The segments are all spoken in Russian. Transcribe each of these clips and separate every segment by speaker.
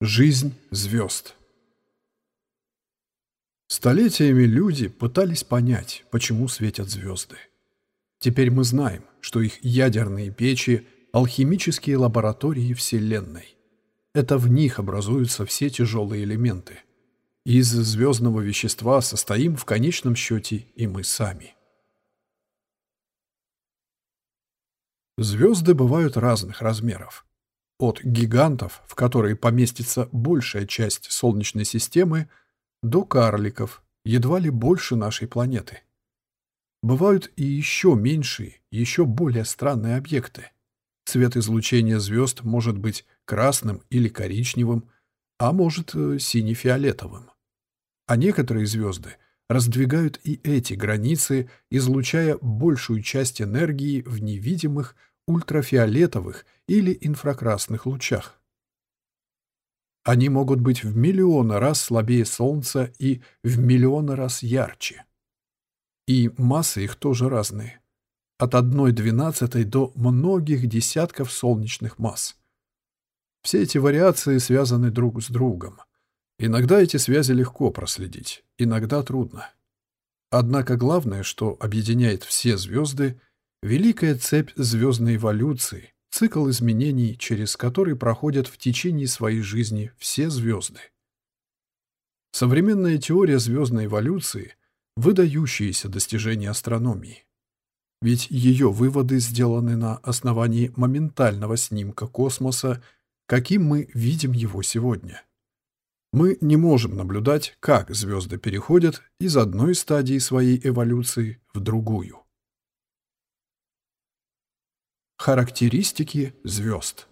Speaker 1: Жизнь звезд. Столетиями люди пытались понять, почему светят звезды. Теперь мы знаем, что их ядерные печи — алхимические лаборатории Вселенной. Это в них образуются все тяжелые элементы. Из звездного вещества состоим в конечном счете и мы сами. Звезды бывают разных размеров. От гигантов, в которые поместится большая часть Солнечной системы, до карликов, едва ли больше нашей планеты. Бывают и еще меньшие, еще более странные объекты. Цвет излучения звезд может быть красным или коричневым, а может сине-фиолетовым. А некоторые звезды раздвигают и эти границы, излучая большую часть энергии в невидимых ультрафиолетовых или инфракрасных лучах. Они могут быть в миллионы раз слабее Солнца и в миллионы раз ярче. И массы их тоже разные. От 1/12 до многих десятков солнечных масс. Все эти вариации связаны друг с другом. Иногда эти связи легко проследить, иногда трудно. Однако главное, что объединяет все звезды — великая цепь звездной эволюции, цикл изменений, через который проходят в течение своей жизни все звезды. Современная теория звездной эволюции — выдающееся достижение астрономии. Ведь ее выводы сделаны на основании моментального снимка космоса, каким мы видим его сегодня. Мы не можем наблюдать, как звезды переходят из одной стадии своей эволюции в другую. Характеристики звезд.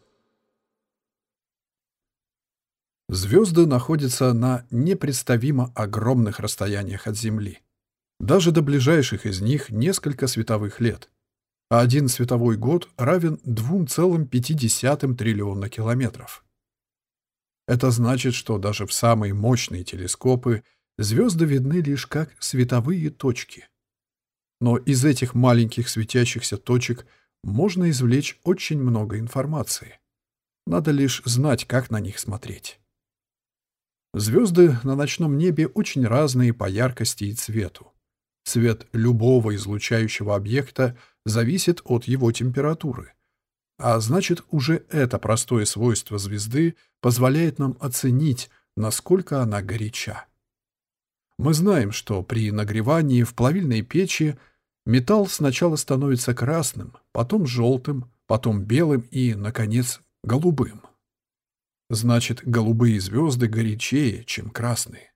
Speaker 1: Звезды находятся на непредставимо огромных расстояниях от Земли. Даже до ближайших из них несколько световых лет, а один световой год равен 2,5 триллиона километров. Это значит, что даже в самые мощные телескопы звезды видны лишь как световые точки. Но из этих маленьких светящихся точек можно извлечь очень много информации. Надо лишь знать, как на них смотреть. Звезды на ночном небе очень разные по яркости и цвету. Цвет любого излучающего объекта зависит от его температуры. А значит, уже это простое свойство звезды позволяет нам оценить, насколько она горяча. Мы знаем, что при нагревании в плавильной печи металл сначала становится красным, потом желтым, потом белым и, наконец, голубым. Значит, голубые звезды горячее, чем красные.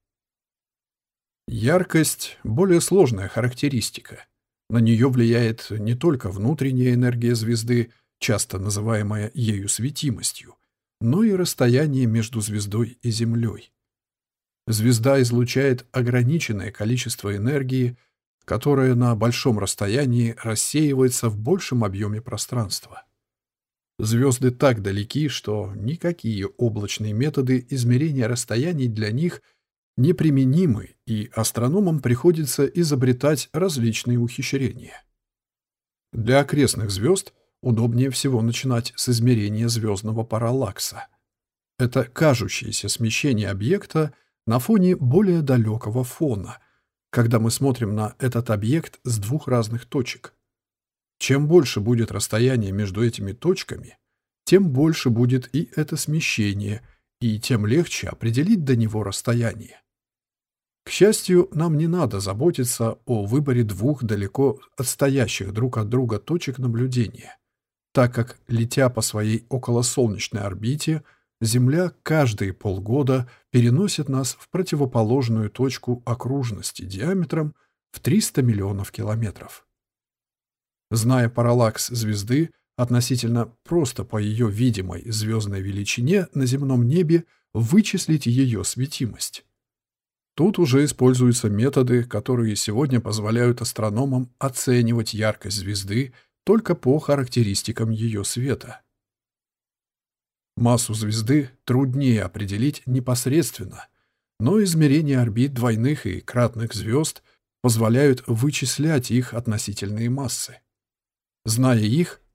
Speaker 1: Яркость — более сложная характеристика. На нее влияет не только внутренняя энергия звезды, часто называемая ею светимостью, но и расстояние между звездой и Землей. Звезда излучает ограниченное количество энергии, которое на большом расстоянии рассеивается в большем объеме пространства. Звезды так далеки, что никакие облачные методы измерения расстояний для них неприменимы, и астрономам приходится изобретать различные ухищрения. Для окрестных звезд удобнее всего начинать с измерения звездного параллакса. Это кажущееся смещение объекта на фоне более далекого фона, когда мы смотрим на этот объект с двух разных точек. Чем больше будет расстояние между этими точками, тем больше будет и это смещение, и тем легче определить до него расстояние. К счастью, нам не надо заботиться о выборе двух далеко отстоящих друг от друга точек наблюдения, так как, летя по своей околосолнечной орбите, Земля каждые полгода переносит нас в противоположную точку окружности диаметром в 300 миллионов километров. Зная параллакс звезды, относительно просто по ее видимой звездной величине на земном небе вычислить ее светимость. Тут уже используются методы, которые сегодня позволяют астрономам оценивать яркость звезды только по характеристикам ее света. Массу звезды труднее определить непосредственно, но измерения орбит двойных и кратных звезд позволяют вычислять их относительные массы. Зная их,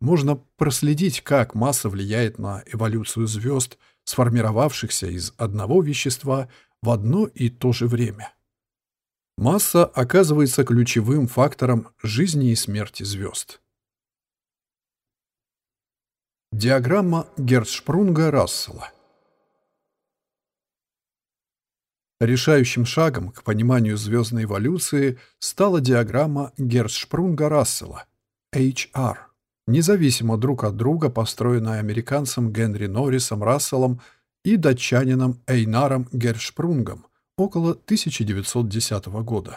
Speaker 1: можно проследить, как масса влияет на эволюцию звезд, сформировавшихся из одного вещества в одно и то же время. Масса оказывается ключевым фактором жизни и смерти звезд. Диаграмма Герцшпрунга-Рассела. Решающим шагом к пониманию звездной эволюции стала диаграмма Герцшпрунга-Рассела, HR, независимо друг от друга построенная американцем Генри Норрисом Расселом и датчанином Эйнаром Герцшпрунгом около 1910 года.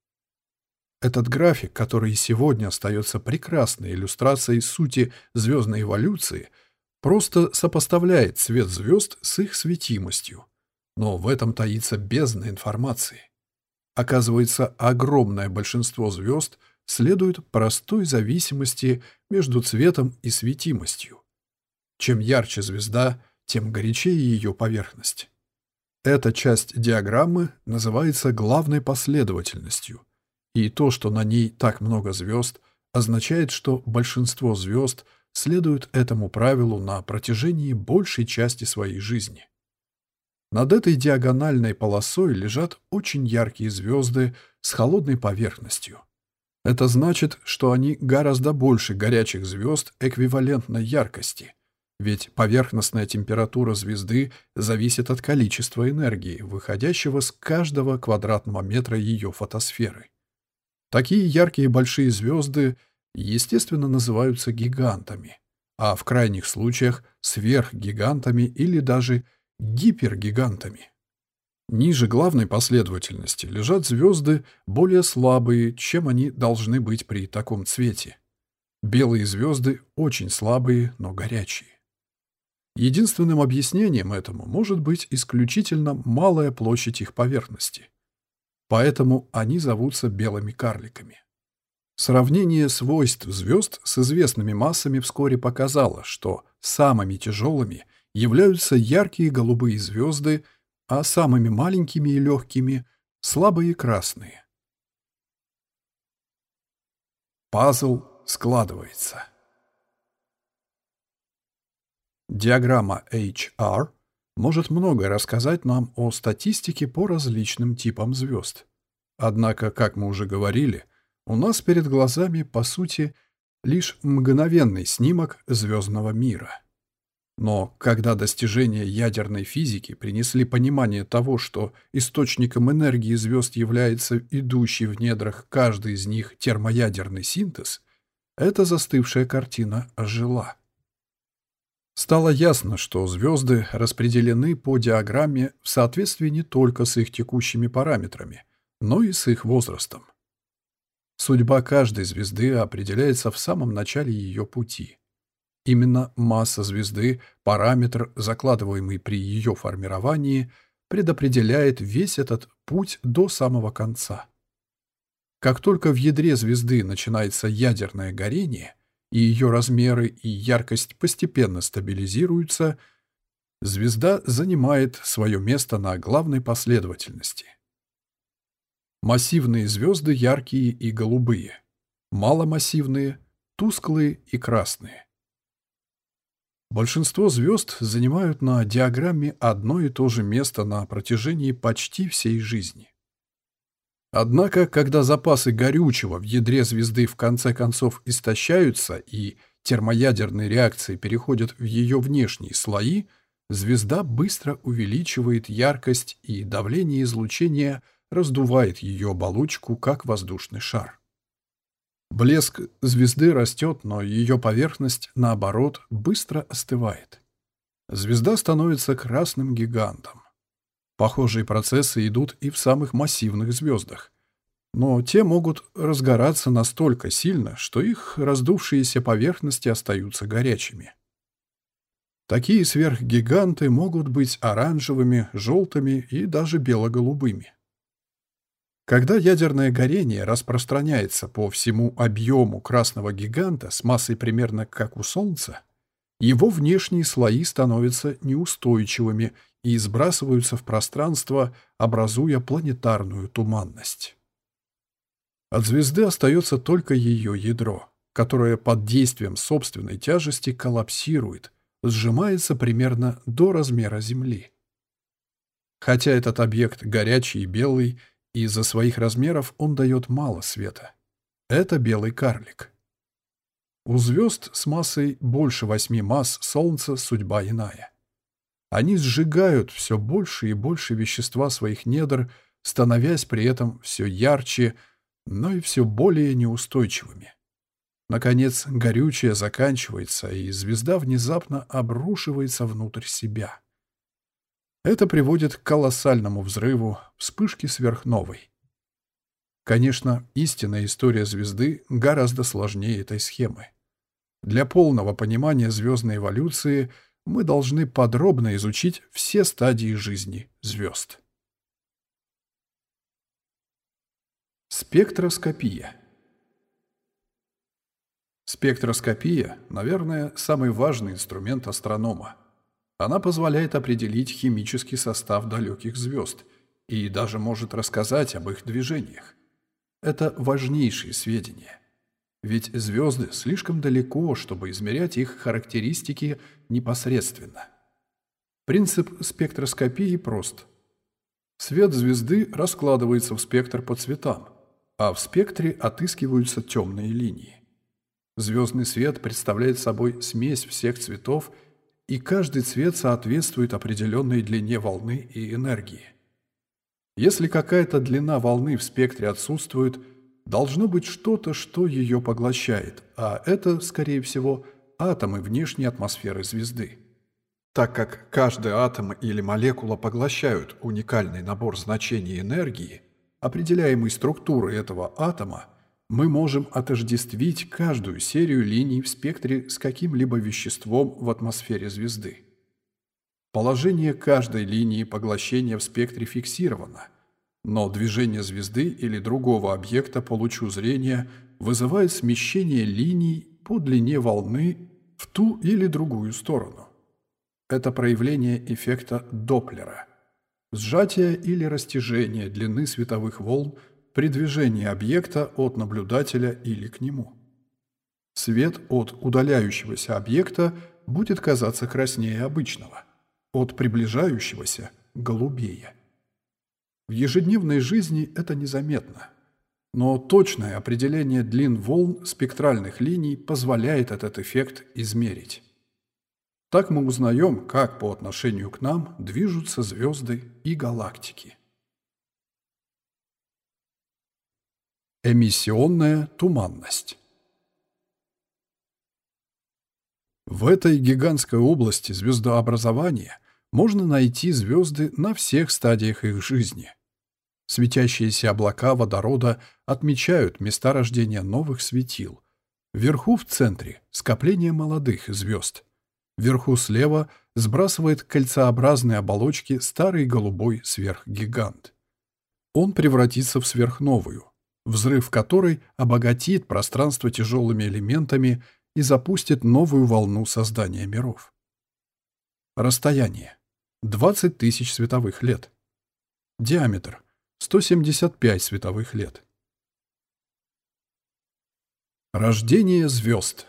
Speaker 1: Этот график, который и сегодня остается прекрасной иллюстрацией сути звездной эволюции, просто сопоставляет цвет звезд с их светимостью. Но в этом таится бездна информации. Оказывается, огромное большинство звезд следует простой зависимости между цветом и светимостью. Чем ярче звезда, тем горячее ее поверхность. Эта часть диаграммы называется главной последовательностью, и то, что на ней так много звезд, означает, что большинство звезд следуют этому правилу на протяжении большей части своей жизни. Над этой диагональной полосой лежат очень яркие звезды с холодной поверхностью. Это значит, что они гораздо больше горячих звезд эквивалентной яркости, ведь поверхностная температура звезды зависит от количества энергии, выходящего с каждого квадратного метра ее фотосферы. Такие яркие большие звезды, естественно, называются гигантами, а в крайних случаях сверхгигантами или даже гипергигантами. Ниже главной последовательности лежат звезды более слабые, чем они должны быть при таком цвете. Белые звезды очень слабые, но горячие. Единственным объяснением этому может быть исключительно малая площадь их поверхности. Поэтому они зовутся белыми карликами. Сравнение свойств звезд с известными массами вскоре показало, что самыми тяжелыми являются яркие голубые звезды, а самыми маленькими и легкими — слабые красные. Пазл складывается. Диаграмма HR может многое рассказать нам о статистике по различным типам звезд. Однако, как мы уже говорили, у нас перед глазами, по сути, лишь мгновенный снимок звездного мира. Но когда достижения ядерной физики принесли понимание того, что источником энергии звезд является идущий в недрах каждый из них термоядерный синтез, эта застывшая картина ожила. Стало ясно, что звезды распределены по диаграмме в соответствии не только с их текущими параметрами, но и с их возрастом. Судьба каждой звезды определяется в самом начале ее пути. Именно масса звезды, параметр, закладываемый при ее формировании, предопределяет весь этот путь до самого конца. Как только в ядре звезды начинается ядерное горение, и ее размеры и яркость постепенно стабилизируются, звезда занимает свое место на главной последовательности. Массивные звезды яркие и голубые, маломассивные — тусклые и красные. Большинство звезд занимают на диаграмме одно и то же место на протяжении почти всей жизни. Однако, когда запасы горючего в ядре звезды в конце концов истощаются и термоядерные реакции переходят в ее внешние слои, звезда быстро увеличивает яркость, и давление излучения раздувает ее оболочку, как воздушный шар. Блеск звезды растет, но ее поверхность, наоборот, быстро остывает. Звезда становится красным гигантом. Похожие процессы идут и в самых массивных звездах. Но те могут разгораться настолько сильно, что их раздувшиеся поверхности остаются горячими. Такие сверхгиганты могут быть оранжевыми, желтыми и даже бело-голубыми. Когда ядерное горение распространяется по всему объему красного гиганта с массой примерно как у Солнца, его внешние слои становятся неустойчивыми и сбрасываются в пространство, образуя планетарную туманность. От звезды остается только ее ядро, которое под действием собственной тяжести коллапсирует, сжимается примерно до размера Земли. Хотя этот объект горячий и белый, из-за своих размеров он дает мало света. Это белый карлик. У звезд с массой больше 8 масс Солнца судьба иная. Они сжигают все больше и больше вещества своих недр, становясь при этом все ярче, но и все более неустойчивыми. Наконец, горючее заканчивается, и звезда внезапно обрушивается внутрь себя. Это приводит к колоссальному взрыву, вспышке сверхновой. Конечно, истинная история звезды гораздо сложнее этой схемы. Для полного понимания звездной эволюции мы должны подробно изучить все стадии жизни звезд. Спектроскопия. Спектроскопия, наверное, самый важный инструмент астронома. Она позволяет определить химический состав далеких звезд и даже может рассказать об их движениях. Это важнейшие сведения. Ведь звезды слишком далеко, чтобы измерять их характеристики непосредственно. Принцип спектроскопии прост. Свет звезды раскладывается в спектр по цветам, а в спектре отыскиваются темные линии. Звездный свет представляет собой смесь всех цветов, и каждый цвет соответствует определенной длине волны и энергии. Если какая-то длина волны в спектре отсутствует, должно быть что-то, что ее поглощает, а это, скорее всего, атомы внешней атмосферы звезды. Так как каждый атом или молекула поглощают уникальный набор значений энергии, определяемой структурой этого атома, мы можем отождествить каждую серию линий в спектре с каким-либо веществом в атмосфере звезды. Положение каждой линии поглощения в спектре фиксировано, но движение звезды или другого объекта по лучу зрения вызывает смещение линий по длине волны в ту или другую сторону. Это проявление эффекта Доплера, сжатие или растяжение длины световых волн при движении объекта от наблюдателя или к нему. Свет от удаляющегося объекта будет казаться краснее обычного, от приближающегося – голубее. В ежедневной жизни это незаметно, но точное определение длин волн спектральных линий позволяет этот эффект измерить. Так мы узнаем, как по отношению к нам движутся звезды и галактики. Эмиссионная туманность. В этой гигантской области звездообразования можно найти звезды на всех стадиях их жизни. Светящиеся облака водорода отмечают места рождения новых светил. Вверху в центре – скопление молодых звезд. Вверху слева сбрасывает кольцеобразные оболочки старый голубой сверхгигант. Он превратится в сверхновую, взрыв которой обогатит пространство тяжелыми элементами и запустит новую волну создания миров. Расстояние – 20 тысяч световых лет. Диаметр – 175 световых лет. Рождение звезд.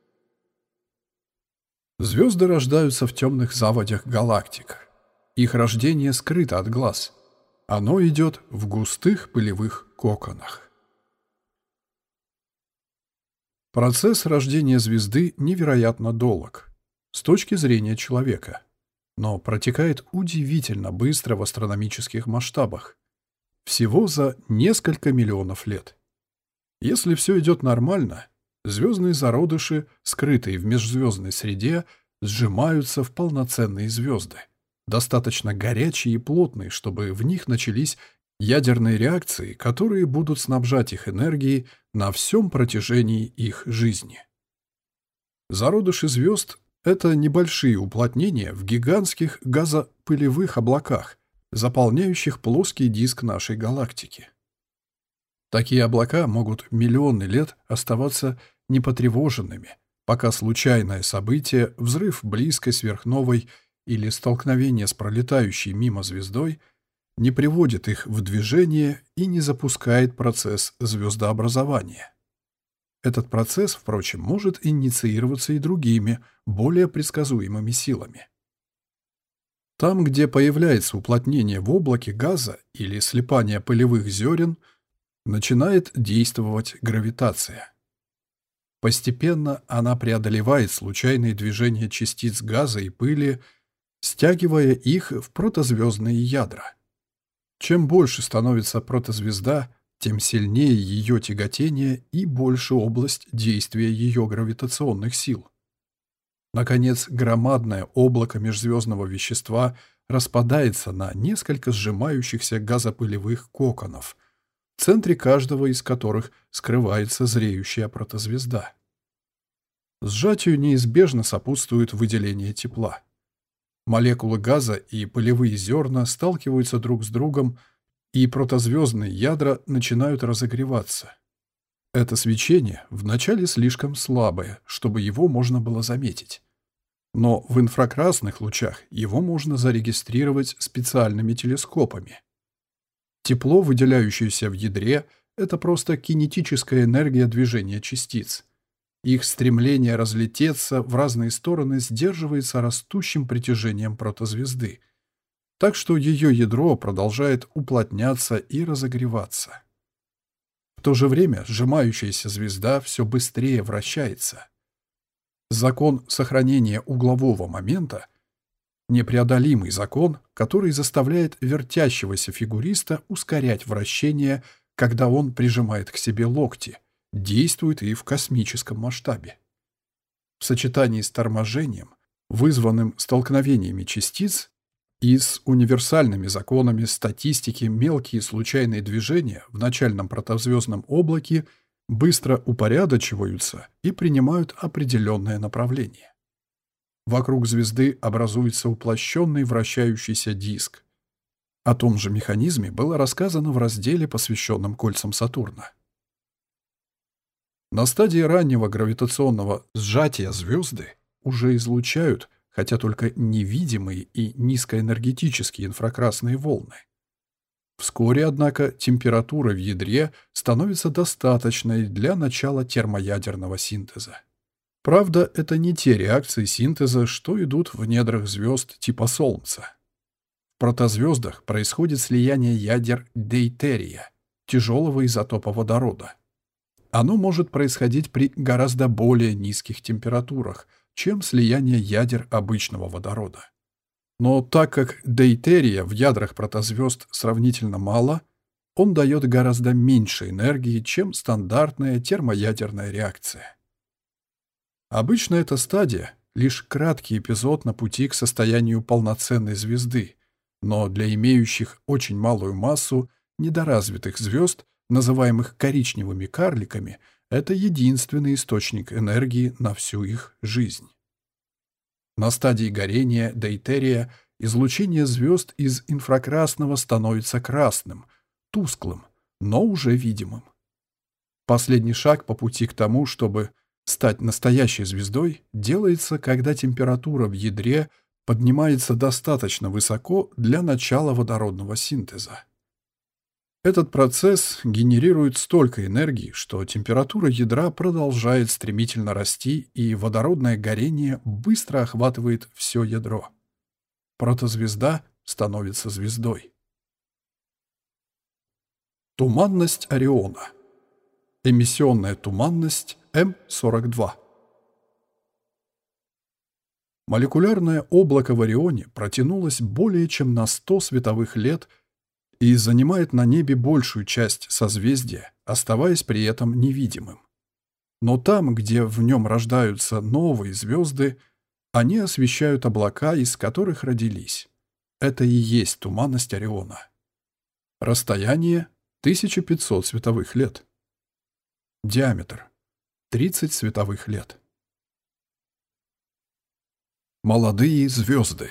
Speaker 1: Звезды рождаются в темных заводях галактик. Их рождение скрыто от глаз. Оно идет в густых пылевых коконах. Процесс рождения звезды невероятно долг с точки зрения человека, но протекает удивительно быстро в астрономических масштабах. Всего за несколько миллионов лет. Если все идет нормально, звездные зародыши, скрытые в межзвездной среде, сжимаются в полноценные звезды, достаточно горячие и плотные, чтобы в них начались ядерные реакции, которые будут снабжать их энергией на всем протяжении их жизни. Зародыши звезд — это небольшие уплотнения в гигантских газопылевых облаках, заполняющих плоский диск нашей галактики. Такие облака могут миллионы лет оставаться непотревоженными, пока случайное событие, взрыв близкой сверхновой или столкновение с пролетающей мимо звездой не приводит их в движение и не запускает процесс звездообразования. Этот процесс, впрочем, может инициироваться и другими, более предсказуемыми силами. Там, где появляется уплотнение в облаке газа или слипание пылевых зерен, начинает действовать гравитация. Постепенно она преодолевает случайные движения частиц газа и пыли, стягивая их в протозвездные ядра. Чем больше становится протозвезда, тем сильнее ее тяготение и больше область действия ее гравитационных сил. Наконец, громадное облако межзвездного вещества распадается на несколько сжимающихся газопылевых коконов, в центре каждого из которых скрывается зреющая протозвезда. Сжатию неизбежно сопутствует выделение тепла. Молекулы газа и пылевые зерна сталкиваются друг с другом, и протозвездные ядра начинают разогреваться. Это свечение вначале слишком слабое, чтобы его можно было заметить. Но в инфракрасных лучах его можно зарегистрировать специальными телескопами. Тепло, выделяющееся в ядре, это просто кинетическая энергия движения частиц. Их стремление разлететься в разные стороны сдерживается растущим притяжением протозвезды, так что ее ядро продолжает уплотняться и разогреваться. В то же время сжимающаяся звезда все быстрее вращается. Закон сохранения углового момента — непреодолимый закон, который заставляет вертящегося фигуриста ускорять вращение, когда он прижимает к себе локти, действует и в космическом масштабе. В сочетании с торможением, вызванным столкновениями частиц, и с универсальными законами статистики мелкие случайные движения в начальном протозвездном облаке быстро упорядочиваются и принимают определенное направление. Вокруг звезды образуется уплощенный вращающийся диск. О том же механизме было рассказано в разделе, посвященном кольцам Сатурна. На стадии раннего гравитационного сжатия звезды уже излучают, хотя только невидимые и низкоэнергетические инфракрасные волны. Вскоре, однако, температура в ядре становится достаточной для начала термоядерного синтеза. Правда, это не те реакции синтеза, что идут в недрах звезд типа Солнца. В протозвездах происходит слияние ядер дейтерия, тяжелого изотопа водорода. Оно может происходить при гораздо более низких температурах, чем слияние ядер обычного водорода. Но так как дейтерия в ядрах протозвезд сравнительно мало, он дает гораздо меньше энергии, чем стандартная термоядерная реакция. Обычно эта стадия — лишь краткий эпизод на пути к состоянию полноценной звезды, но для имеющих очень малую массу недоразвитых звезд, называемых коричневыми карликами, это единственный источник энергии на всю их жизнь. На стадии горения дейтерия излучение звезд из инфракрасного становится красным, тусклым, но уже видимым. Последний шаг по пути к тому, чтобы стать настоящей звездой, делается, когда температура в ядре поднимается достаточно высоко для начала водородного синтеза. Этот процесс генерирует столько энергии, что температура ядра продолжает стремительно расти, и водородное горение быстро охватывает все ядро. Протозвезда становится звездой. Туманность Ориона. Эмиссионная туманность М42. Молекулярное облако в Орионе протянулось более чем на 100 световых лет и занимает на небе большую часть созвездия, оставаясь при этом невидимым. Но там, где в нем рождаются новые звезды, они освещают облака, из которых родились. Это и есть туманность Ориона. Расстояние — 1500 световых лет. Диаметр — 30 световых лет. Молодые звезды.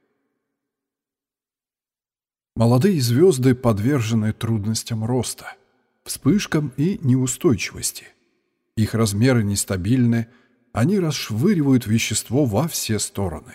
Speaker 1: Молодые звезды подвержены трудностям роста, вспышкам и неустойчивости. Их размеры нестабильны, они расшвыривают вещество во все стороны.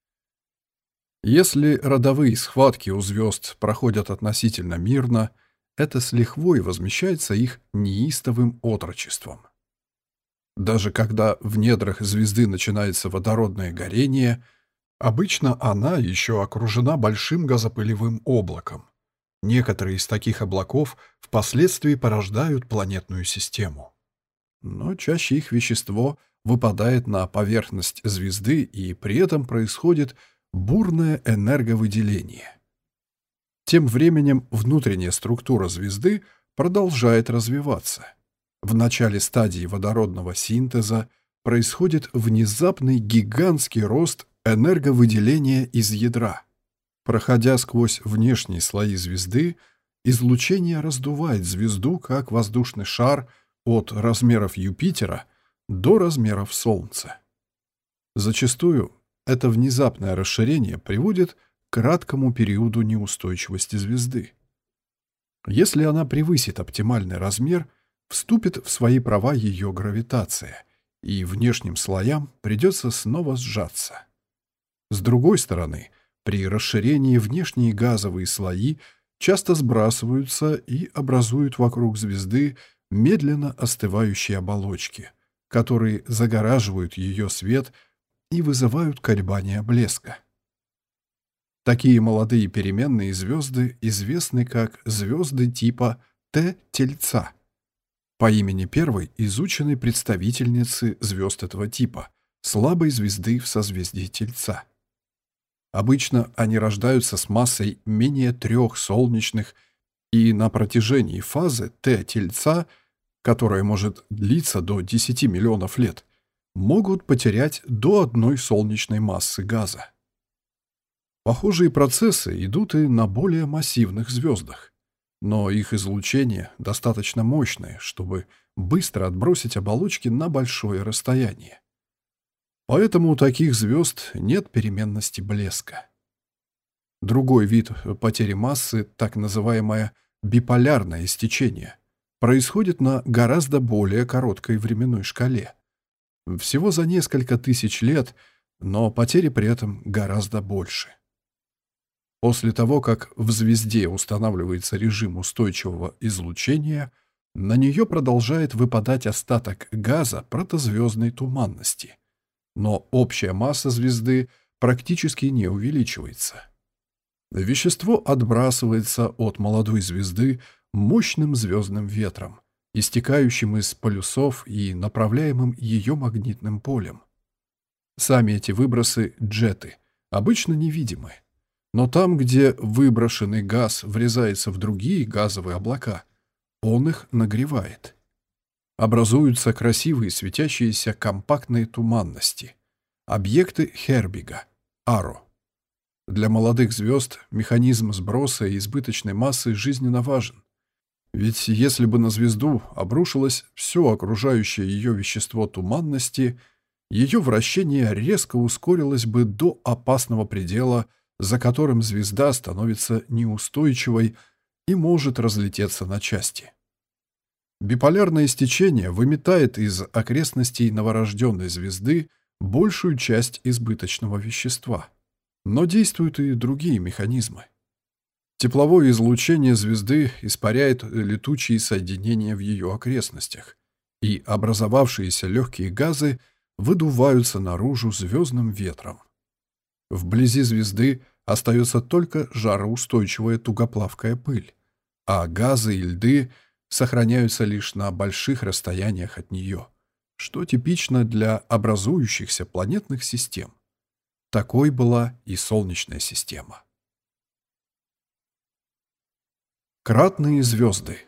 Speaker 1: Если родовые схватки у звезд проходят относительно мирно, это с лихвой возмещается их неистовым отрочеством. Даже когда в недрах звезды начинается водородное горение, обычно она еще окружена большим газопылевым облаком. Некоторые из таких облаков впоследствии порождают планетную систему. Но чаще их вещество выпадает на поверхность звезды, и при этом происходит бурное энерговыделение. Тем временем внутренняя структура звезды продолжает развиваться. В начале стадии водородного синтеза происходит внезапный гигантский рост энерговыделения из ядра. Проходя сквозь внешние слои звезды, излучение раздувает звезду, как воздушный шар, от размеров Юпитера до размеров Солнца. Зачастую это внезапное расширение приводит к краткому периоду неустойчивости звезды. Если она превысит оптимальный размер, вступит в свои права ее гравитация, и внешним слоям придется снова сжаться. С другой стороны, при расширении внешние газовые слои часто сбрасываются и образуют вокруг звезды медленно остывающие оболочки, которые загораживают ее свет и вызывают колебания блеска. Такие молодые переменные звезды известны как звезды типа Т-Тельца, по имени первой изученной представительницы звезд этого типа, слабой звезды в созвездии Тельца. Обычно они рождаются с массой менее 3 солнечных, и на протяжении фазы Т-Тельца, которая может длиться до 10 миллионов лет, могут потерять до 1 солнечной массы газа. Похожие процессы идут и на более массивных звездах, но их излучение достаточно мощное, чтобы быстро отбросить оболочки на большое расстояние. Поэтому у таких звезд нет переменности блеска. Другой вид потери массы, так называемое биполярное истечение, происходит на гораздо более короткой временной шкале. Всего за несколько тысяч лет, но потери при этом гораздо больше. После того, как в звезде устанавливается режим устойчивого излучения, на нее продолжает выпадать остаток газа протозвездной туманности. Но общая масса звезды практически не увеличивается. Вещество отбрасывается от молодой звезды мощным звездным ветром, истекающим из полюсов и направляемым ее магнитным полем. Сами эти выбросы — джеты, обычно невидимы. Но там, где выброшенный газ врезается в другие газовые облака, он их нагревает. Образуются красивые светящиеся компактные туманности, объекты Хербига, Аро. Для молодых звезд механизм сброса и избыточной массы жизненно важен. Ведь если бы на звезду обрушилось все окружающее ее вещество туманности, ее вращение резко ускорилось бы до опасного предела, за которым звезда становится неустойчивой и может разлететься на части. Биполярное истечение выметает из окрестностей новорожденной звезды большую часть избыточного вещества. Но действуют и другие механизмы. Тепловое излучение звезды испаряет летучие соединения в ее окрестностях, и образовавшиеся легкие газы выдуваются наружу звездным ветром. Вблизи звезды остается только жароустойчивая тугоплавкая пыль, а газы и льды сохраняются лишь на больших расстояниях от нее, что типично для образующихся планетных систем. Такой была и Солнечная система. Кратные звезды.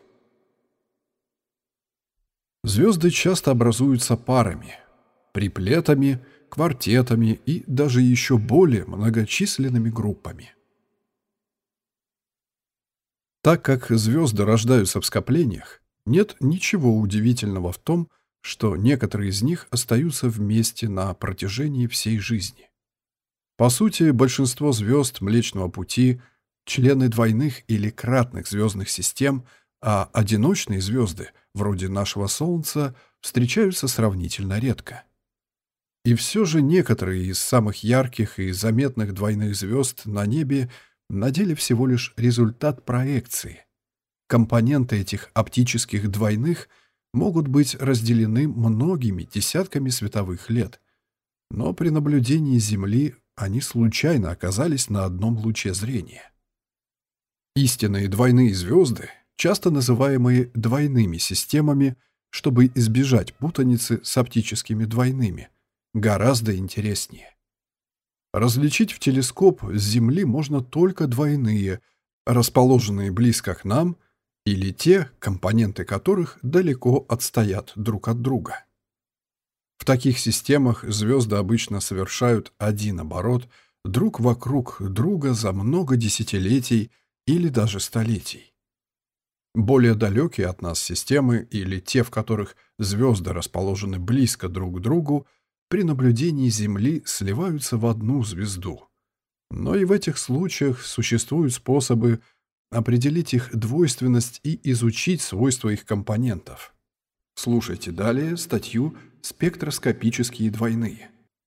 Speaker 1: Звезды часто образуются парами, триплетами, квартетами и даже еще более многочисленными группами. Так как звезды рождаются в скоплениях, нет ничего удивительного в том, что некоторые из них остаются вместе на протяжении всей жизни. По сути, большинство звезд Млечного Пути — члены двойных или кратных звездных систем, а одиночные звезды, вроде нашего Солнца, встречаются сравнительно редко. И все же некоторые из самых ярких и заметных двойных звезд на небе на деле всего лишь результат проекции. Компоненты этих оптических двойных могут быть разделены многими десятками световых лет, но при наблюдении Земли они случайно оказались на одном луче зрения. Истинные двойные звезды, часто называемые двойными системами, чтобы избежать путаницы с оптическими двойными, гораздо интереснее. Различить в телескоп с Земли можно только двойные, расположенные близко к нам, или те, компоненты которых далеко отстоят друг от друга. В таких системах звезды обычно совершают один оборот друг вокруг друга за много десятилетий или даже столетий. Более далекие от нас системы, или те, в которых звезды расположены близко друг к другу, при наблюдении Земли сливаются в одну звезду. Но и в этих случаях существуют способы определить их двойственность и изучить свойства их компонентов. Слушайте далее статью «Спектроскопические двойные».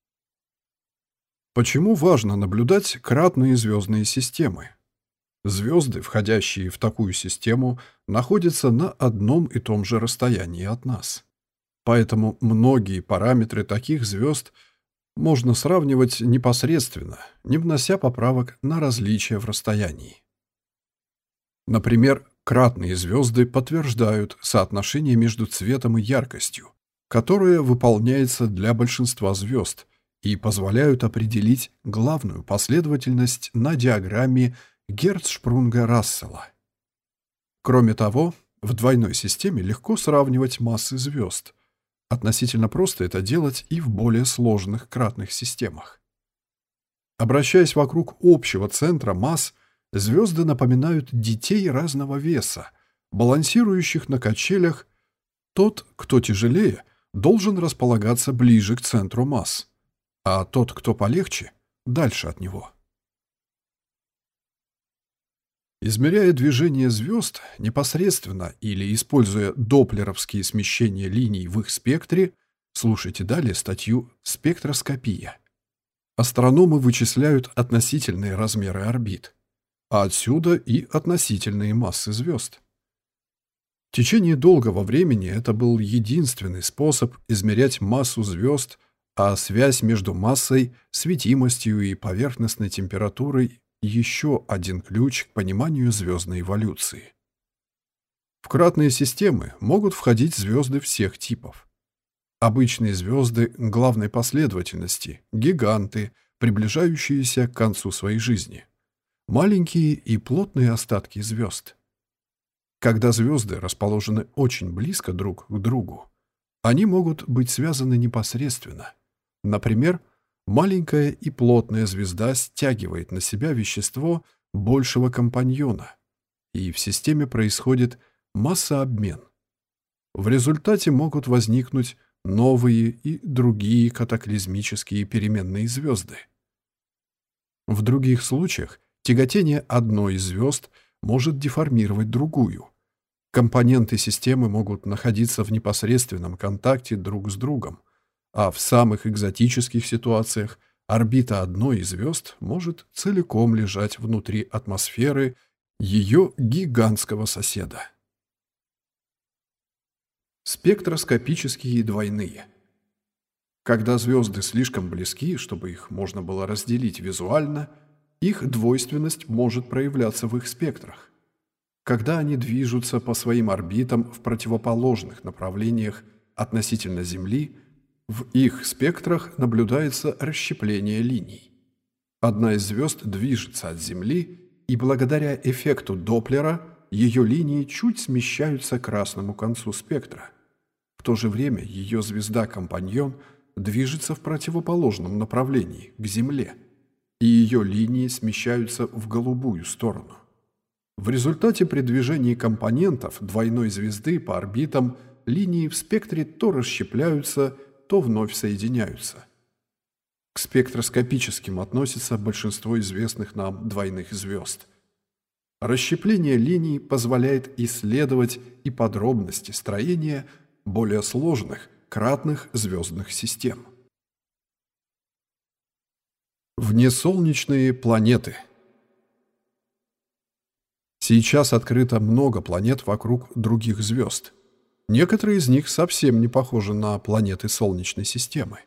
Speaker 1: Почему важно наблюдать кратные звездные системы? Звезды, входящие в такую систему, находятся на одном и том же расстоянии от нас. Поэтому многие параметры таких звезд можно сравнивать непосредственно, не внося поправок на различия в расстоянии. Например, кратные звезды подтверждают соотношение между цветом и яркостью, которое выполняется для большинства звезд, и позволяют определить главную последовательность на диаграмме Герцшпрунга-Рассела. Кроме того, в двойной системе легко сравнивать массы звезд. Относительно просто это делать и в более сложных кратных системах. Обращаясь вокруг общего центра масс, звезды напоминают детей разного веса, балансирующих на качелях. Тот, кто тяжелее, должен располагаться ближе к центру масс, а тот, кто полегче, дальше от него. Измеряя движение звезд непосредственно или используя доплеровские смещения линий в их спектре, слушайте далее статью «Спектроскопия». Астрономы вычисляют относительные размеры орбит, а отсюда и относительные массы звезд. В течение долгого времени это был единственный способ измерять массу звезд, а связь между массой, светимостью и поверхностной температурой еще один ключ к пониманию звездной эволюции. В кратные системы могут входить звезды всех типов. Обычные звезды главной последовательности, гиганты, приближающиеся к концу своей жизни, маленькие и плотные остатки звезд. Когда звезды расположены очень близко друг к другу, они могут быть связаны непосредственно. Например, маленькая и плотная звезда стягивает на себя вещество большего компаньона, и в системе происходит массообмен. В результате могут возникнуть новые и другие катаклизмические переменные звезды. В других случаях тяготение одной из звезд может деформировать другую. Компоненты системы могут находиться в непосредственном контакте друг с другом, а в самых экзотических ситуациях орбита одной из звезд может целиком лежать внутри атмосферы ее гигантского соседа. Спектроскопические двойные. Когда звезды слишком близки, чтобы их можно было разделить визуально, их двойственность может проявляться в их спектрах. Когда они движутся по своим орбитам в противоположных направлениях относительно Земли, в их спектрах наблюдается расщепление линий. Одна из звезд движется от Земли, и благодаря эффекту Доплера ее линии чуть смещаются к красному концу спектра. В то же время ее звезда-компаньон движется в противоположном направлении, к Земле, и ее линии смещаются в голубую сторону. В результате при движении компонентов двойной звезды по орбитам линии в спектре то расщепляются, то вновь соединяются. К спектроскопическим относится большинство известных нам двойных звезд. Расщепление линий позволяет исследовать и подробности строения более сложных кратных звездных систем. Внесолнечные планеты. Сейчас открыто много планет вокруг других звезд. Некоторые из них совсем не похожи на планеты Солнечной системы.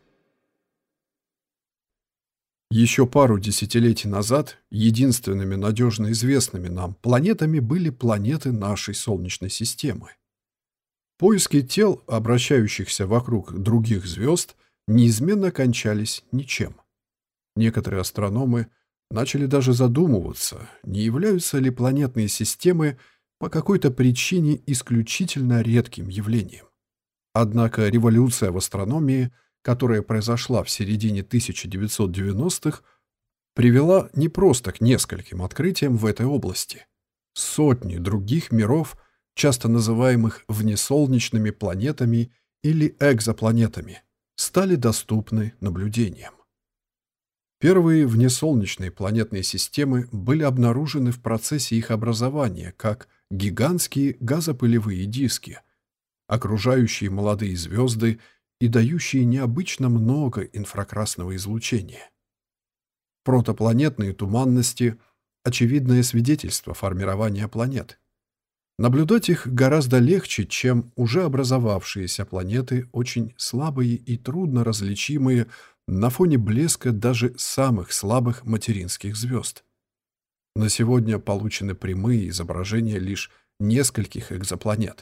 Speaker 1: Еще пару десятилетий назад единственными надежно известными нам планетами были планеты нашей Солнечной системы. Поиски тел, обращающихся вокруг других звезд, неизменно кончались ничем. Некоторые астрономы начали даже задумываться, не являются ли планетные системы по какой-то причине исключительно редким явлением. Однако революция в астрономии, которая произошла в середине 1990-х, привела не просто к нескольким открытиям в этой области. Сотни других миров, часто называемых внесолнечными планетами или экзопланетами, стали доступны наблюдениям. Первые внесолнечные планетные системы были обнаружены в процессе их образования как гигантские газопылевые диски, окружающие молодые звезды и дающие необычно много инфракрасного излучения. Протопланетные туманности – очевидное свидетельство формирования планет. Наблюдать их гораздо легче, чем уже образовавшиеся планеты, очень слабые и трудно различимые на фоне блеска даже самых слабых материнских звезд. На сегодня получены прямые изображения лишь нескольких экзопланет.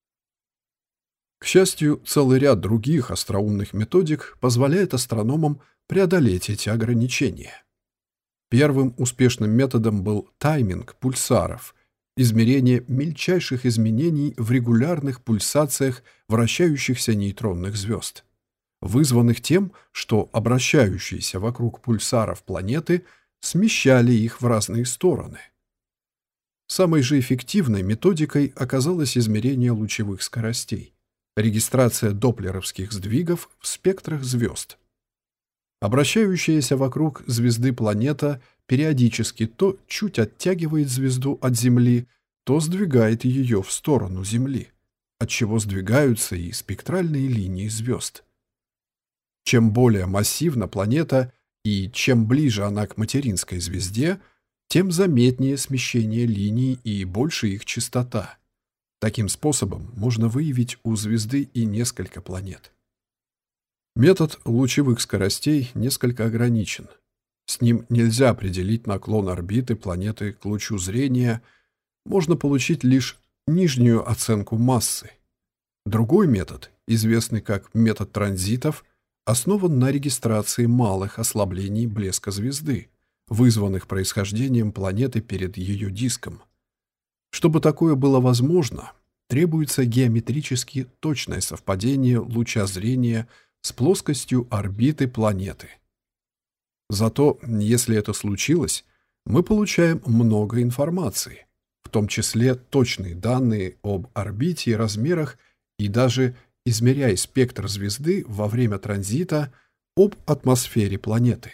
Speaker 1: К счастью, целый ряд других остроумных методик позволяет астрономам преодолеть эти ограничения. Первым успешным методом был тайминг пульсаров, измерение мельчайших изменений в регулярных пульсациях вращающихся нейтронных звезд, вызванных тем, что обращающиеся вокруг пульсаров планеты смещали их в разные стороны. Самой же эффективной методикой оказалось измерение лучевых скоростей, регистрация доплеровских сдвигов в спектрах звезд. Обращающаяся вокруг звезды планета периодически то чуть оттягивает звезду от Земли, то сдвигает ее в сторону Земли, отчего сдвигаются и спектральные линии звезд. Чем более массивна планета и чем ближе она к материнской звезде, тем заметнее смещение линий и больше их частота. Таким способом можно выявить у звезды и несколько планет. Метод лучевых скоростей несколько ограничен. С ним нельзя определить наклон орбиты планеты к лучу зрения, можно получить лишь нижнюю оценку массы. Другой метод, известный как метод транзитов, основан на регистрации малых ослаблений блеска звезды, вызванных происхождением планеты перед ее диском. Чтобы такое было возможно, требуется геометрически точное совпадение луча зрения с плоскостью орбиты планеты. Зато, если это случилось, мы получаем много информации, в том числе точные данные об орбите и размерах и даже, измеряя спектр звезды во время транзита, об атмосфере планеты.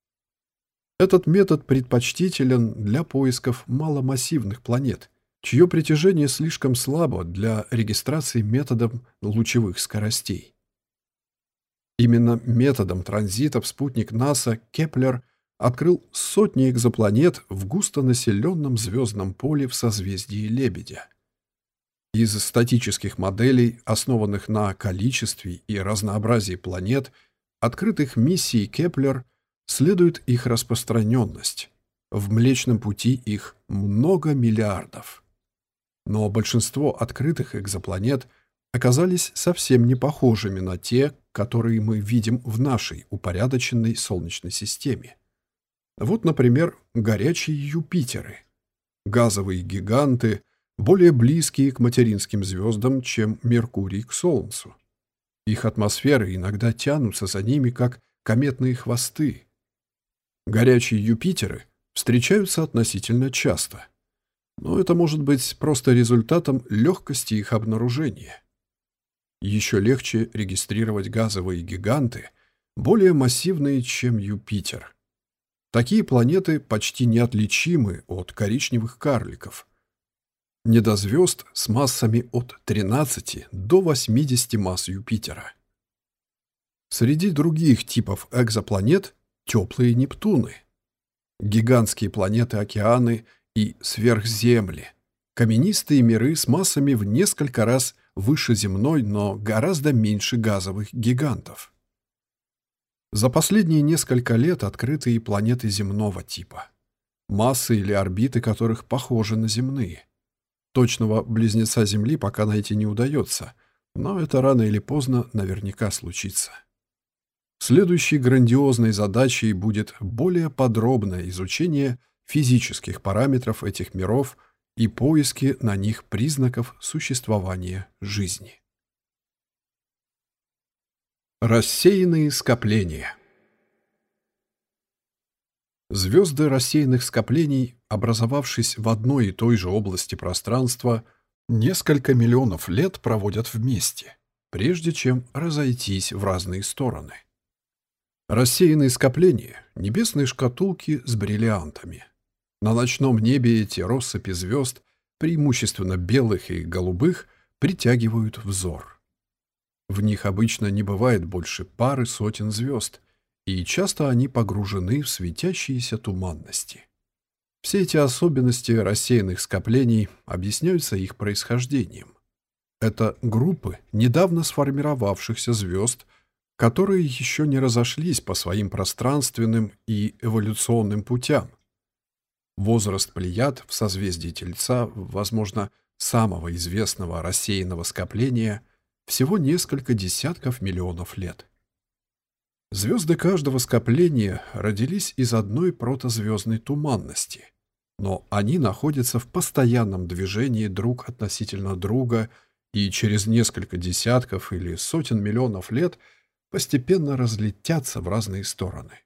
Speaker 1: Этот метод предпочтителен для поисков маломассивных планет, чье притяжение слишком слабо для регистрации методом лучевых скоростей. Именно методом транзитов спутник НАСА Кеплер открыл сотни экзопланет в густонаселенном звездном поле в созвездии Лебедя. Из статических моделей, основанных на количестве и разнообразии планет, открытых миссией Кеплер, следует их распространенность. В Млечном Пути их много миллиардов. Но большинство открытых экзопланет оказались совсем не похожими на те, которые мы видим в нашей упорядоченной Солнечной системе. Вот, например, горячие Юпитеры, газовые гиганты, более близкие к материнским звездам, чем Меркурий к Солнцу. Их атмосферы иногда тянутся за ними, как кометные хвосты. Горячие Юпитеры встречаются относительно часто, но это может быть просто результатом легкости их обнаружения. Еще легче регистрировать газовые гиганты, более массивные, чем Юпитер. Такие планеты почти неотличимы от коричневых карликов. Недозвезд с массами от 13 до 80 масс Юпитера. Среди других типов экзопланет – теплые Нептуны. Гигантские планеты-океаны и сверхземли, каменистые миры с массами в несколько раз выше земной, но гораздо меньше газовых гигантов. За последние несколько лет открыты и планеты земного типа, массы или орбиты которых похожи на земные. Точного близнеца Земли пока найти не удается, но это рано или поздно наверняка случится. Следующей грандиозной задачей будет более подробное изучение физических параметров этих миров и поиски на них признаков существования жизни. Рассеянные скопления. Звезды рассеянных скоплений, образовавшись в одной и той же области пространства, несколько миллионов лет проводят вместе, прежде чем разойтись в разные стороны. Рассеянные скопления — небесные шкатулки с бриллиантами. На ночном небе эти россыпи звезд, преимущественно белых и голубых, притягивают взор. В них обычно не бывает больше пары сотен звезд, и часто они погружены в светящиеся туманности. Все эти особенности рассеянных скоплений объясняются их происхождением. Это группы недавно сформировавшихся звезд, которые еще не разошлись по своим пространственным и эволюционным путям. Возраст Плеяд в созвездии Тельца, возможно, самого известного рассеянного скопления, всего несколько десятков миллионов лет. Звезды каждого скопления родились из одной протозвездной туманности, но они находятся в постоянном движении друг относительно друга и через несколько десятков или сотен миллионов лет постепенно разлетятся в разные стороны.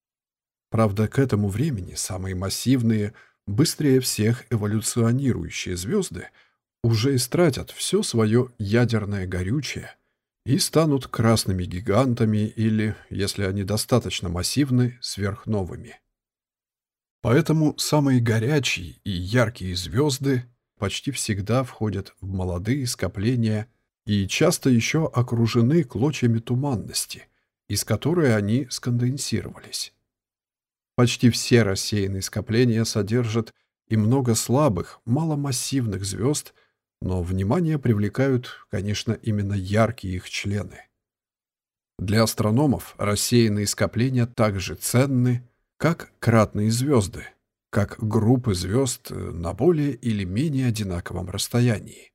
Speaker 1: Правда, к этому времени самые массивные, быстрее всех эволюционирующие звезды уже истратят все свое ядерное горючее и станут красными гигантами или, если они достаточно массивны, сверхновыми. Поэтому самые горячие и яркие звезды почти всегда входят в молодые скопления и часто еще окружены клочьями туманности, из которой они сконденсировались. Почти все рассеянные скопления содержат и много слабых, маломассивных звезд, но внимание привлекают, конечно, именно яркие их члены. Для астрономов рассеянные скопления также ценны, как кратные звезды, как группы звезд на более или менее одинаковом расстоянии.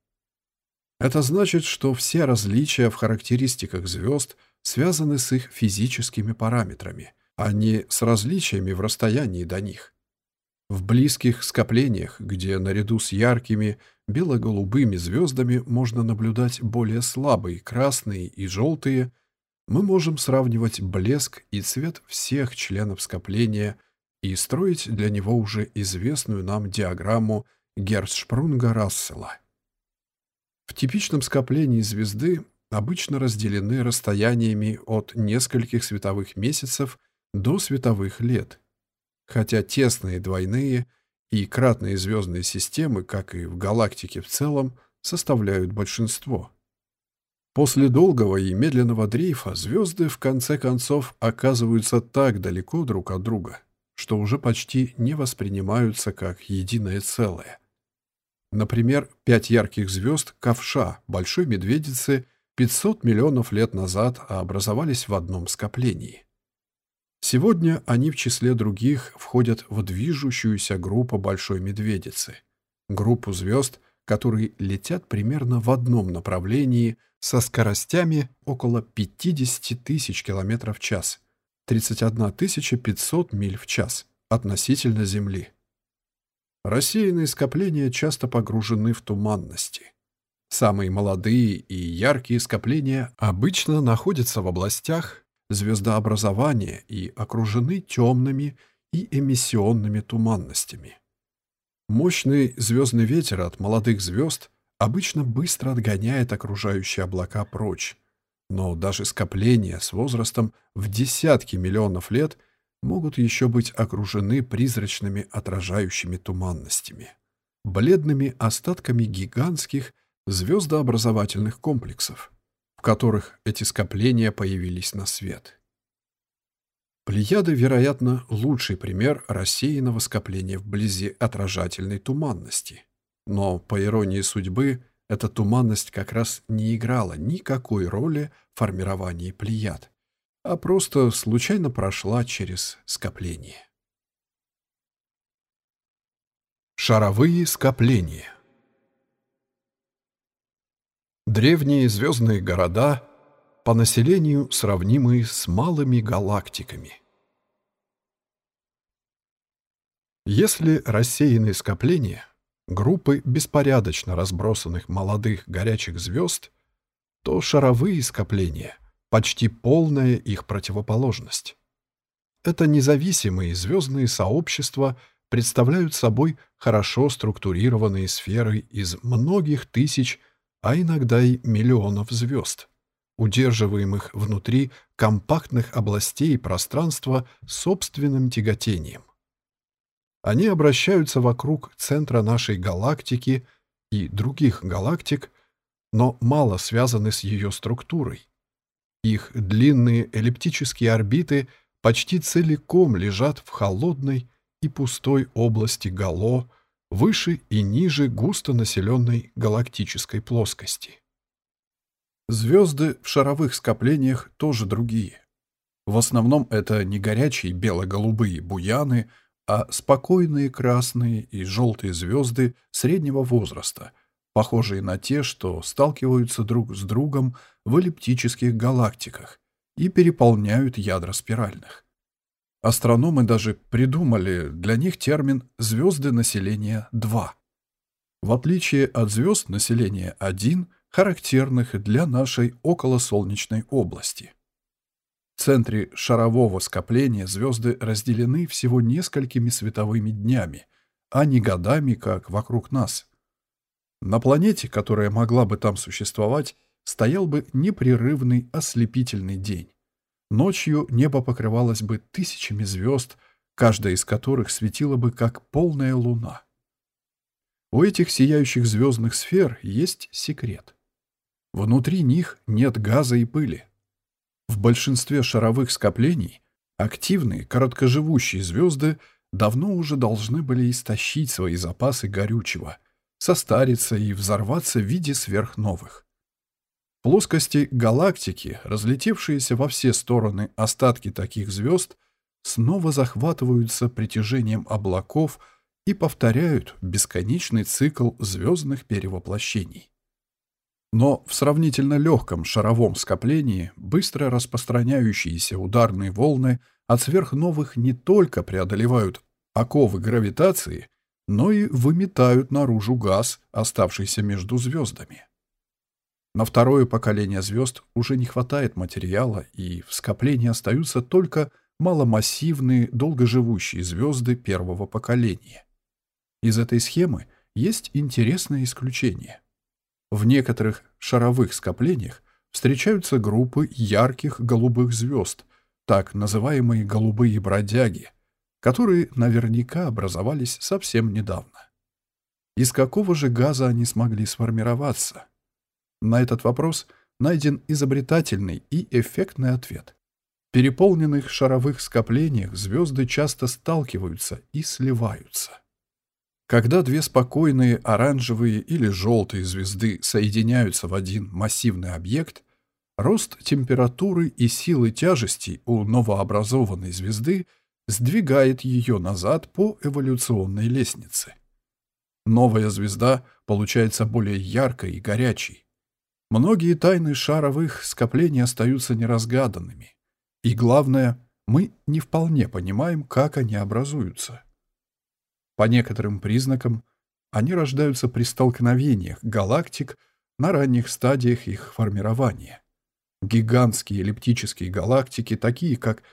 Speaker 1: Это значит, что все различия в характеристиках звезд связаны с их физическими параметрами, а не с различиями в расстоянии до них. В близких скоплениях, где наряду с яркими бело-голубыми звездами можно наблюдать более слабые красные и желтые, мы можем сравнивать блеск и цвет всех членов скопления и строить для него уже известную нам диаграмму Герцшпрунга-Рассела. В типичном скоплении звезды обычно разделены расстояниями от нескольких световых месяцев до световых лет, хотя тесные двойные и кратные звездные системы, как и в галактике в целом, составляют большинство. После долгого и медленного дрейфа звезды в конце концов оказываются так далеко друг от друга, что уже почти не воспринимаются как единое целое. Например, 5 ярких звезд Ковша Большой Медведицы 500 миллионов лет назад образовались в одном скоплении. Сегодня они в числе других входят в движущуюся группу Большой Медведицы, группу звезд, которые летят примерно в одном направлении со скоростями около 50 тысяч км в час, 31 500 миль в час относительно Земли. Рассеянные скопления часто погружены в туманности. Самые молодые и яркие скопления обычно находятся в областях звездообразования и окружены темными и эмиссионными туманностями. Мощный звездный ветер от молодых звезд обычно быстро отгоняет окружающие облака прочь, но даже скопления с возрастом в десятки миллионов лет могут еще быть окружены призрачными отражающими туманностями, бледными остатками гигантских звездообразовательных комплексов, в которых эти скопления появились на свет. Плеяды, вероятно, лучший пример рассеянного скопления вблизи отражательной туманности. Но, по иронии судьбы, эта туманность как раз не играла никакой роли в формировании плеяд, а просто случайно прошла через скопление. Шаровые скопления. Древние звездные города, по населению сравнимые с малыми галактиками. Если рассеянные скопления, группы беспорядочно разбросанных молодых горячих звезд, то шаровые скопления — почти полная их противоположность. Это независимые звездные сообщества представляют собой хорошо структурированные сферы из многих тысяч, а иногда и миллионов звезд, удерживаемых внутри компактных областей пространства собственным тяготением. Они обращаются вокруг центра нашей галактики и других галактик, но мало связаны с ее структурой. Их длинные эллиптические орбиты почти целиком лежат в холодной и пустой области Гало, выше и ниже густонаселенной галактической плоскости. Звезды в шаровых скоплениях тоже другие. В основном это не горячие бело-голубые буяны, а спокойные красные и желтые звезды среднего возраста, похожие на те, что сталкиваются друг с другом в эллиптических галактиках и переполняют ядра спиральных. Астрономы даже придумали для них термин «звезды населения 2», в отличие от звезд населения 1, характерных для нашей околосолнечной области. В центре шарового скопления звезды разделены всего несколькими световыми днями, а не годами, как вокруг нас. На планете, которая могла бы там существовать, стоял бы непрерывный ослепительный день. Ночью небо покрывалось бы тысячами звезд, каждая из которых светила бы как полная луна. У этих сияющих звездных сфер есть секрет. Внутри них нет газа и пыли. В большинстве шаровых скоплений активные, короткоживущие звезды давно уже должны были истощить свои запасы горючего, состариться и взорваться в виде сверхновых. В плоскости галактики, разлетевшиеся во все стороны остатки таких звезд, снова захватываются притяжением облаков и повторяют бесконечный цикл звездных перевоплощений. Но в сравнительно легком шаровом скоплении быстро распространяющиеся ударные волны от сверхновых не только преодолевают оковы гравитации, но и выметают наружу газ, оставшийся между звездами. На второе поколение звезд уже не хватает материала, и в скоплении остаются только маломассивные, долгоживущие звезды первого поколения. Из этой схемы есть интересное исключение. В некоторых шаровых скоплениях встречаются группы ярких голубых звезд, так называемые голубые бродяги, которые наверняка образовались совсем недавно. Из какого же газа они смогли сформироваться? На этот вопрос найден изобретательный и эффектный ответ. В переполненных шаровых скоплениях звезды часто сталкиваются и сливаются. Когда две спокойные оранжевые или желтые звезды соединяются в один массивный объект, рост температуры и силы тяжести у новообразованной звезды сдвигает ее назад по эволюционной лестнице. Новая звезда получается более яркой и горячей. Многие тайны шаровых скоплений остаются неразгаданными. И главное, мы не вполне понимаем, как они образуются. По некоторым признакам, они рождаются при столкновениях галактик на ранних стадиях их формирования. Гигантские эллиптические галактики, такие как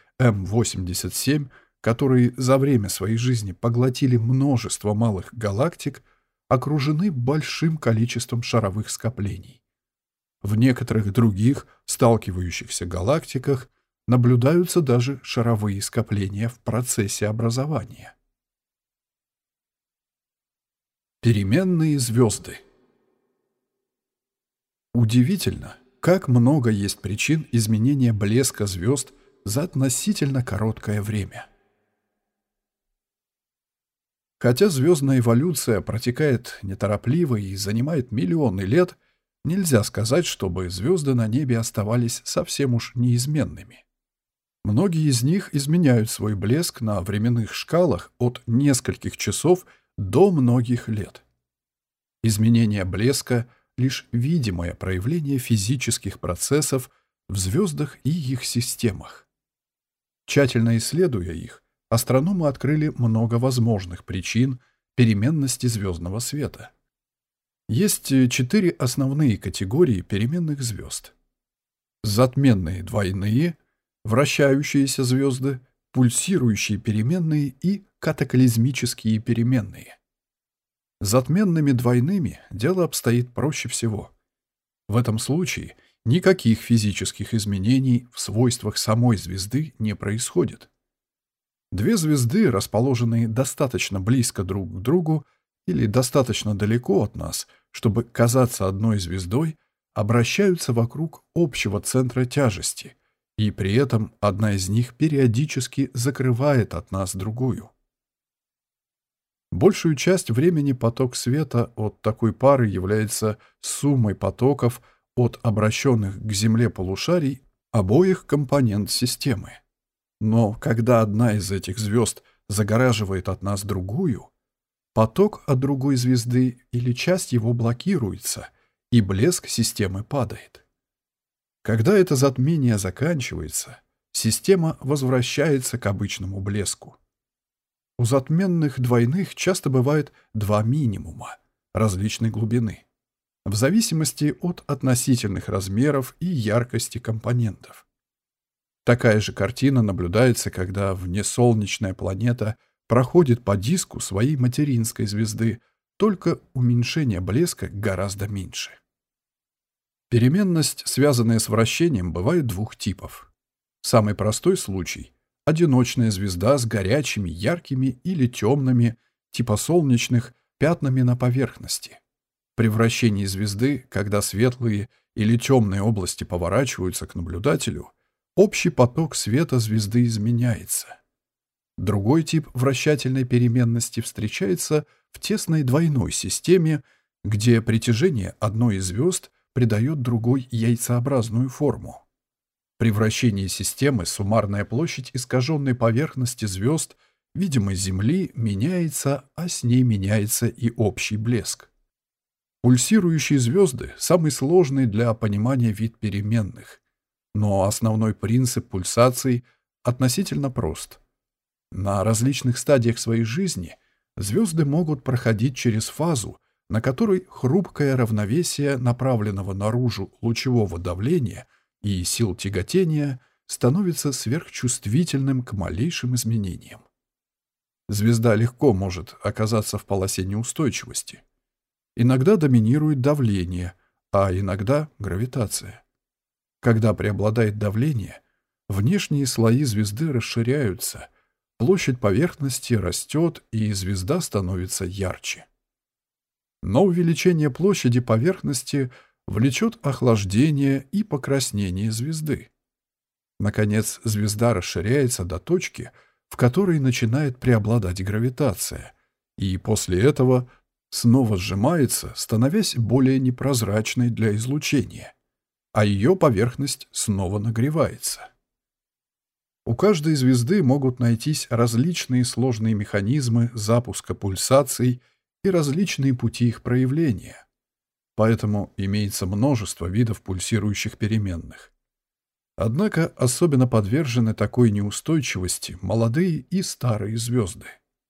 Speaker 1: М87, которые за время своей жизни поглотили множество малых галактик, окружены большим количеством шаровых скоплений. В некоторых других сталкивающихся галактиках наблюдаются даже шаровые скопления в процессе образования. Переменные звезды. Удивительно, как много есть причин изменения блеска звезд за относительно короткое время. Хотя звездная эволюция протекает неторопливо и занимает миллионы лет, нельзя сказать, чтобы звезды на небе оставались совсем уж неизменными. Многие из них изменяют свой блеск на временных шкалах от нескольких часов до многих лет. Изменение блеска — лишь видимое проявление физических процессов в звездах и их системах. Тщательно исследуя их, астрономы открыли много возможных причин переменности звездного света. Есть 4 основные категории переменных звезд. Затменные двойные, вращающиеся звезды, пульсирующие переменные и катаклизмические переменные. С затменными двойными дело обстоит проще всего. В этом случае никаких физических изменений в свойствах самой звезды не происходит. Две звезды, расположенные достаточно близко друг к другу или достаточно далеко от нас, чтобы казаться одной звездой, обращаются вокруг общего центра тяжести, и при этом одна из них периодически закрывает от нас другую. Большую часть времени поток света от такой пары является суммой потоков от обращенных к Земле полушарий обоих компонент системы. Но когда одна из этих звезд загораживает от нас другую, поток от другой звезды или часть его блокируется, и блеск системы падает. Когда это затмение заканчивается, система возвращается к обычному блеску. У затменных двойных часто бывает два минимума различной глубины, в зависимости от относительных размеров и яркости компонентов. Такая же картина наблюдается, когда внесолнечная планета проходит по диску своей материнской звезды, только уменьшение блеска гораздо меньше. Переменность, связанная с вращением, бывает двух типов. Самый простой случай — одиночная звезда с горячими, яркими или темными, типа солнечных, пятнами на поверхности. При вращении звезды, когда светлые или темные области поворачиваются к наблюдателю, общий поток света звезды изменяется. Другой тип вращательной переменности встречается в тесной двойной системе, где притяжение одной из звезд придает другой яйцеобразную форму. При вращении системы суммарная площадь искаженной поверхности звезд, видимой Земли, меняется, а с ней меняется и общий блеск. Пульсирующие звезды — самый сложный для понимания вид переменных, но основной принцип пульсаций относительно прост. На различных стадиях своей жизни звезды могут проходить через фазу, на которой хрупкое равновесие направленного наружу лучевого давления и сил тяготения становится сверхчувствительным к малейшим изменениям. Звезда легко может оказаться в полосе неустойчивости. Иногда доминирует давление, а иногда гравитация. Когда преобладает давление, внешние слои звезды расширяются, площадь поверхности растет, и звезда становится ярче. Но увеличение площади поверхности влечет охлаждение и покраснение звезды. Наконец, звезда расширяется до точки, в которой начинает преобладать гравитация, и после этого снова сжимается, становясь более непрозрачной для излучения, а ее поверхность снова нагревается. У каждой звезды могут найтись различные сложные механизмы запуска пульсаций и различные пути их проявления. Поэтому имеется множество видов пульсирующих переменных. Однако особенно подвержены такой неустойчивости молодые и старые звезды.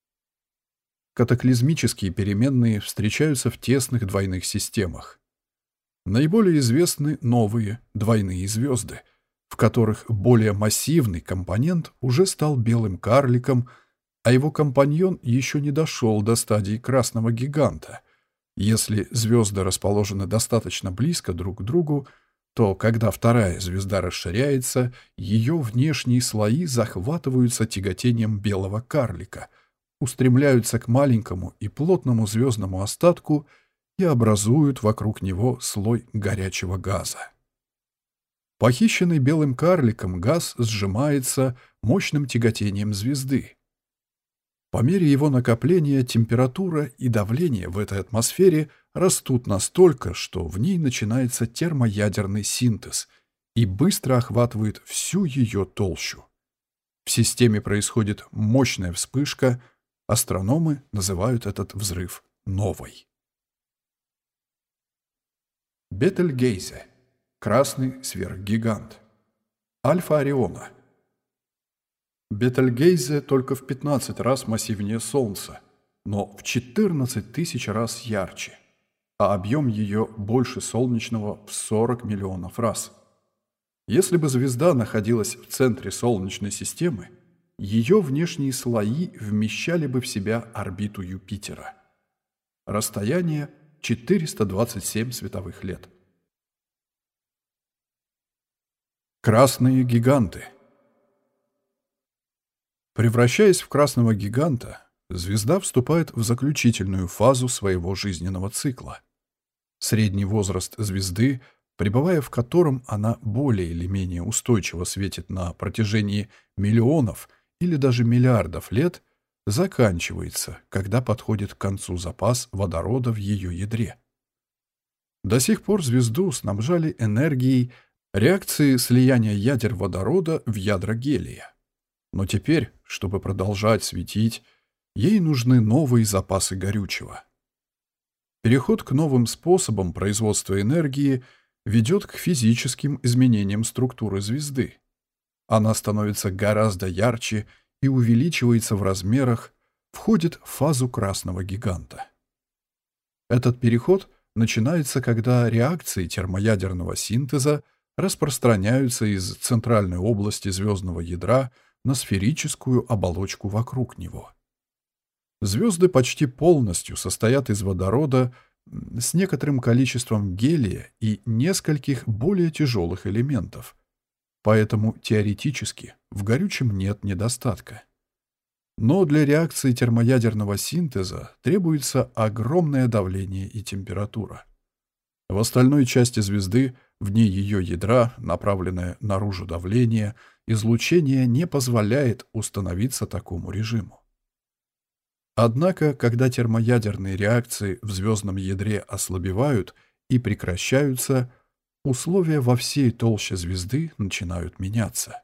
Speaker 1: Катаклизмические переменные встречаются в тесных двойных системах. Наиболее известны новые двойные звезды, в которых более массивный компонент уже стал белым карликом, а его компаньон еще не дошел до стадии красного гиганта. Если звезды расположены достаточно близко друг к другу, то когда вторая звезда расширяется, ее внешние слои захватываются тяготением белого карлика, устремляются к маленькому и плотному звездному остатку и образуют вокруг него слой горячего газа. Похищенный белым карликом газ сжимается мощным тяготением звезды. По мере его накопления температура и давление в этой атмосфере растут настолько, что в ней начинается термоядерный синтез и быстро охватывает всю ее толщу. В системе происходит мощная вспышка, астрономы называют этот взрыв новой. Бетельгейзе. Красный сверхгигант. Альфа Ориона. Бетельгейзе только в 15 раз массивнее Солнца, но в 14 тысяч раз ярче, а объем ее больше солнечного в 40 миллионов раз. Если бы звезда находилась в центре Солнечной системы, ее внешние слои вмещали бы в себя орбиту Юпитера. Расстояние 427 световых лет. Красные гиганты. Превращаясь в красного гиганта, звезда вступает в заключительную фазу своего жизненного цикла. Средний возраст звезды, пребывая в котором она более или менее устойчиво светит на протяжении миллионов или даже миллиардов лет, заканчивается, когда подходит к концу запас водорода в ее ядре. До сих пор звезду снабжали энергией реакции слияния ядер водорода в ядра гелия. Но теперь, чтобы продолжать светить, ей нужны новые запасы горючего. Переход к новым способам производства энергии ведет к физическим изменениям структуры звезды. Она становится гораздо ярче и увеличивается в размерах, входит в фазу красного гиганта. Этот переход начинается, когда реакции термоядерного синтеза распространяются из центральной области звездного ядра на сферическую оболочку вокруг него. Звезды почти полностью состоят из водорода с некоторым количеством гелия и нескольких более тяжелых элементов, поэтому теоретически в горючем нет недостатка. Но для реакции термоядерного синтеза требуется огромное давление и температура. В остальной части звезды, вне ее ядра, направленное наружу давление, излучение не позволяет установиться такому режиму. Однако, когда термоядерные реакции в звездном ядре ослабевают и прекращаются, условия во всей толще звезды начинают меняться.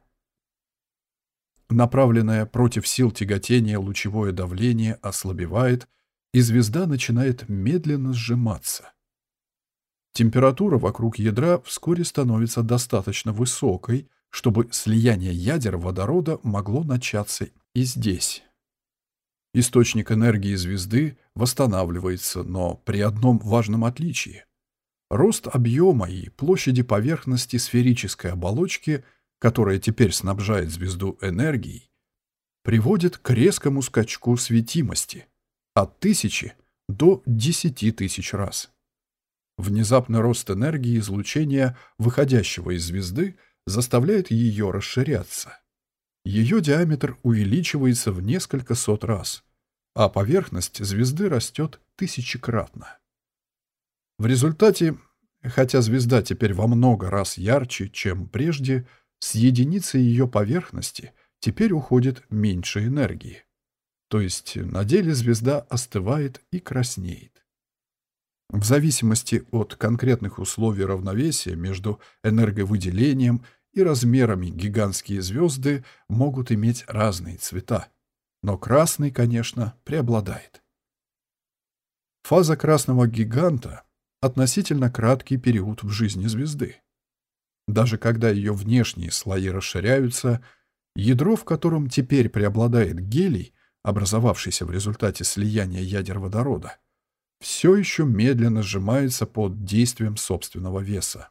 Speaker 1: Направленное против сил тяготения лучевое давление ослабевает, и звезда начинает медленно сжиматься. Температура вокруг ядра вскоре становится достаточно высокой, чтобы слияние ядер водорода могло начаться и здесь. Источник энергии звезды восстанавливается, но при одном важном отличии. Рост объема и площади поверхности сферической оболочки, которая теперь снабжает звезду энергией, приводит к резкому скачку светимости от 1000 до 10 тысяч раз. Внезапный рост энергии излучения, выходящего из звезды, заставляет ее расширяться. Ее диаметр увеличивается в несколько сот раз, а поверхность звезды растет тысячекратно. В результате, хотя звезда теперь во много раз ярче, чем прежде, с единицы ее поверхности теперь уходит меньше энергии. То есть на деле звезда остывает и краснеет. В зависимости от конкретных условий равновесия между энерговыделением и размерами гигантские звезды могут иметь разные цвета, но красный, конечно, преобладает. Фаза красного гиганта — относительно краткий период в жизни звезды. Даже когда ее внешние слои расширяются, ядро, в котором теперь преобладает гелий, образовавшийся в результате слияния ядер водорода, все еще медленно сжимается под действием собственного веса.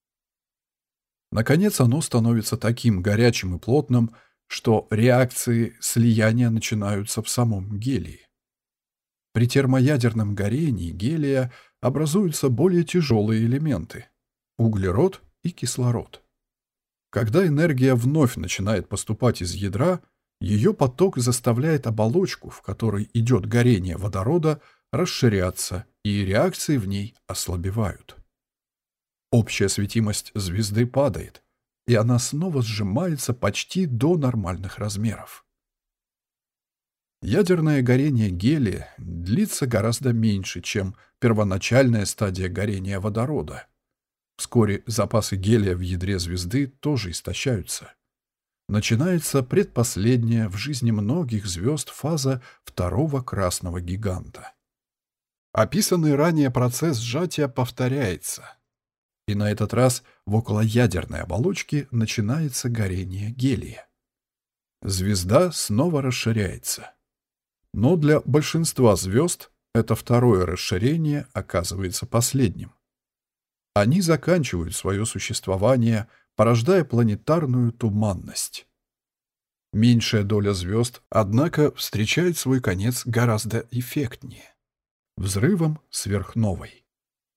Speaker 1: Наконец оно становится таким горячим и плотным, что реакции слияния начинаются в самом гелии. При термоядерном горении гелия образуются более тяжелые элементы – углерод и кислород. Когда энергия вновь начинает поступать из ядра, ее поток заставляет оболочку, в которой идет горение водорода, расширяться, и реакции в ней ослабевают. Общая светимость звезды падает, и она снова сжимается почти до нормальных размеров. Ядерное горение гелия длится гораздо меньше, чем первоначальная стадия горения водорода. Вскоре запасы гелия в ядре звезды тоже истощаются. Начинается предпоследняя в жизни многих звезд фаза второго красного гиганта. Описанный ранее процесс сжатия повторяется. И на этот раз в околоядерной оболочке начинается горение гелия. Звезда снова расширяется. Но для большинства звезд это второе расширение оказывается последним. Они заканчивают свое существование, порождая планетарную туманность. Меньшая доля звезд, однако, встречает свой конец гораздо эффектнее — взрывом сверхновой.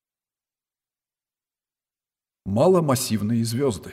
Speaker 1: Маломассивные звезды.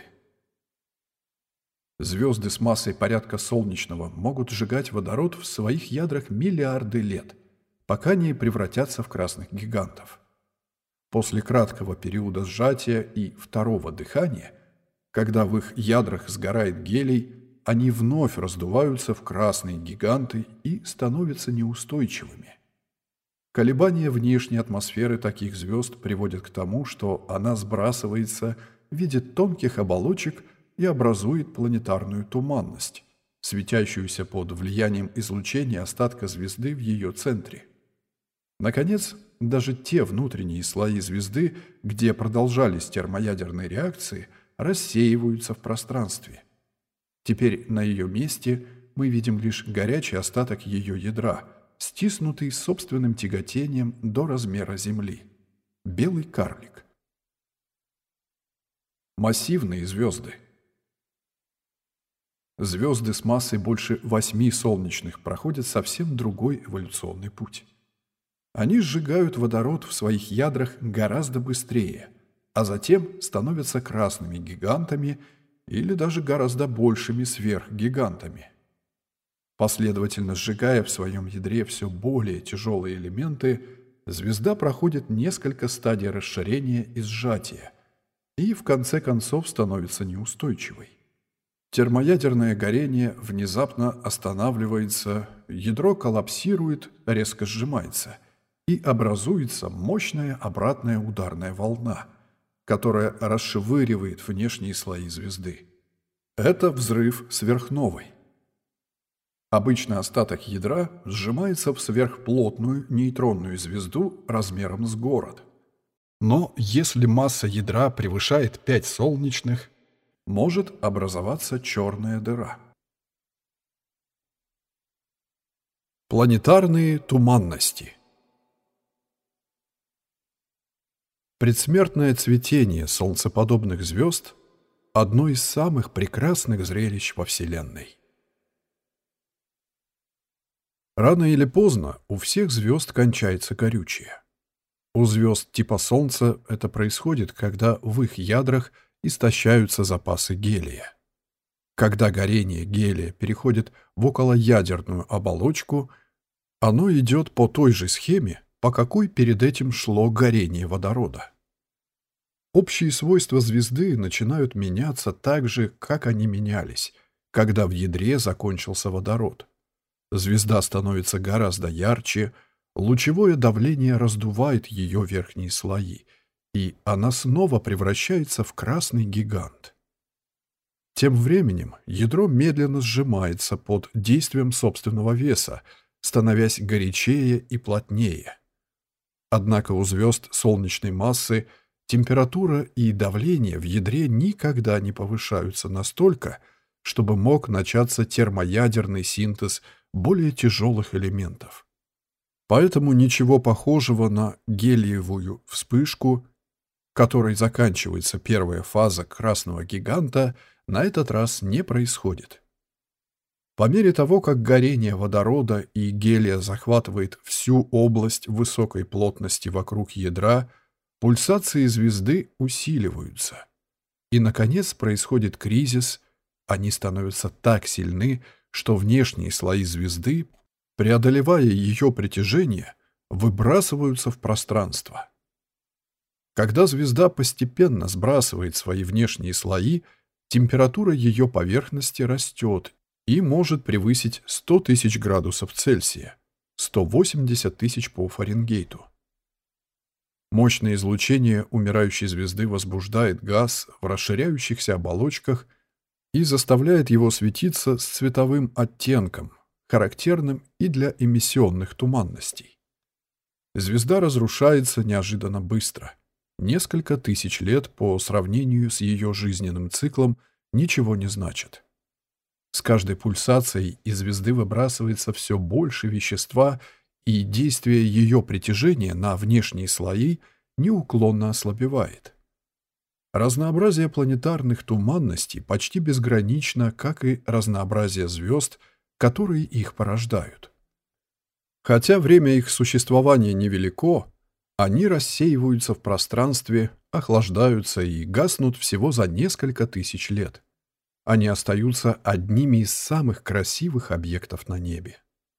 Speaker 1: Звезды с массой порядка солнечного могут сжигать водород в своих ядрах миллиарды лет, пока не превратятся в красных гигантов. После краткого периода сжатия и второго дыхания, когда в их ядрах сгорает гелий, они вновь раздуваются в красные гиганты и становятся неустойчивыми. Колебания внешней атмосферы таких звезд приводят к тому, что она сбрасывается в виде тонких оболочек и образует планетарную туманность, светящуюся под влиянием излучения остатка звезды в ее центре. Наконец, даже те внутренние слои звезды, где продолжались термоядерные реакции, рассеиваются в пространстве. Теперь на ее месте мы видим лишь горячий остаток ее ядра, стиснутый собственным тяготением до размера Земли. Белый карлик. Массивные звезды. Звезды с массой больше 8 солнечных проходят совсем другой эволюционный путь. Они сжигают водород в своих ядрах гораздо быстрее, а затем становятся красными гигантами или даже гораздо большими сверхгигантами. Последовательно сжигая в своем ядре все более тяжелые элементы, звезда проходит несколько стадий расширения и сжатия и в конце концов становится неустойчивой. Термоядерное горение внезапно останавливается, ядро коллапсирует, резко сжимается, и образуется мощная обратная ударная волна, которая расшвыривает внешние слои звезды. Это взрыв сверхновой. Обычно остаток ядра сжимается в сверхплотную нейтронную звезду размером с город. Но если масса ядра превышает 5 солнечных, может образоваться черная дыра. Планетарные туманности. Предсмертное цветение солнцеподобных звезд – одно из самых прекрасных зрелищ во Вселенной. Рано или поздно у всех звезд кончается горючее. У звезд типа Солнца это происходит, когда в их ядрах истощаются запасы гелия. Когда горение гелия переходит в околоядерную оболочку, оно идет по той же схеме, по какой перед этим шло горение водорода. Общие свойства звезды начинают меняться так же, как они менялись, когда в ядре закончился водород. Звезда становится гораздо ярче, лучевое давление раздувает ее верхние слои, и она снова превращается в красный гигант. Тем временем ядро медленно сжимается под действием собственного веса, становясь горячее и плотнее. Однако у звезд солнечной массы температура и давление в ядре никогда не повышаются настолько, чтобы мог начаться термоядерный синтез более тяжелых элементов. Поэтому ничего похожего на гелиевую вспышку, которой заканчивается первая фаза красного гиганта, на этот раз не происходит. По мере того, как горение водорода и гелия захватывает всю область высокой плотности вокруг ядра, пульсации звезды усиливаются. И, наконец, происходит кризис, они становятся так сильны, что внешние слои звезды, преодолевая ее притяжение, выбрасываются в пространство. Когда звезда постепенно сбрасывает свои внешние слои, температура ее поверхности растет и может превысить 100 тысяч градусов Цельсия, 180 тысяч по Фаренгейту. Мощное излучение умирающей звезды возбуждает газ в расширяющихся оболочках и заставляет его светиться с цветовым оттенком, характерным и для эмиссионных туманностей. Звезда разрушается неожиданно быстро. Несколько тысяч лет по сравнению с ее жизненным циклом ничего не значат. С каждой пульсацией из звезды выбрасывается все больше вещества, и действие ее притяжения на внешние слои неуклонно ослабевает. Разнообразие планетарных туманностей почти безгранично, как и разнообразие звезд, которые их порождают. Хотя время их существования невелико, они рассеиваются в пространстве, охлаждаются и гаснут всего за несколько тысяч лет. Они остаются одними из самых красивых объектов на небе.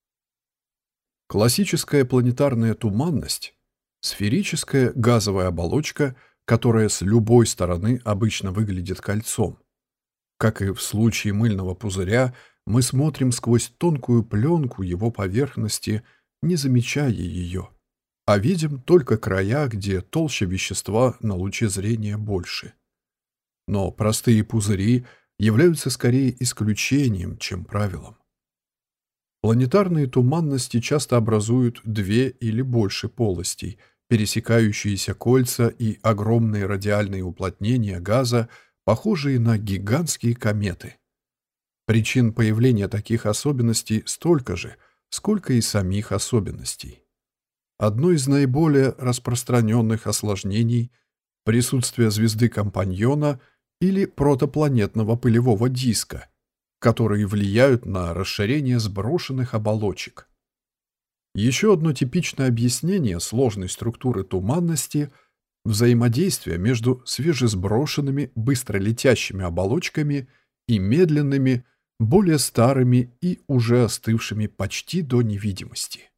Speaker 1: Классическая планетарная туманность — сферическая газовая оболочка, которая с любой стороны обычно выглядит кольцом. Как и в случае мыльного пузыря, мы смотрим сквозь тонкую пленку его поверхности, не замечая ее, а видим только края, где толща вещества на луче зрения больше. Но простые пузыри являются скорее исключением, чем правилом. Планетарные туманности часто образуют две или больше полостей, пересекающиеся кольца и огромные радиальные уплотнения газа, похожие на гигантские кометы. Причин появления таких особенностей столько же, сколько и самих особенностей. Одно из наиболее распространенных осложнений — присутствие звезды-компаньона или протопланетного пылевого диска, которые влияют на расширение сброшенных оболочек. Еще одно типичное объяснение сложной структуры туманности — взаимодействие между свежесброшенными быстролетящими оболочками и медленными, более старыми и уже остывшими почти до невидимости.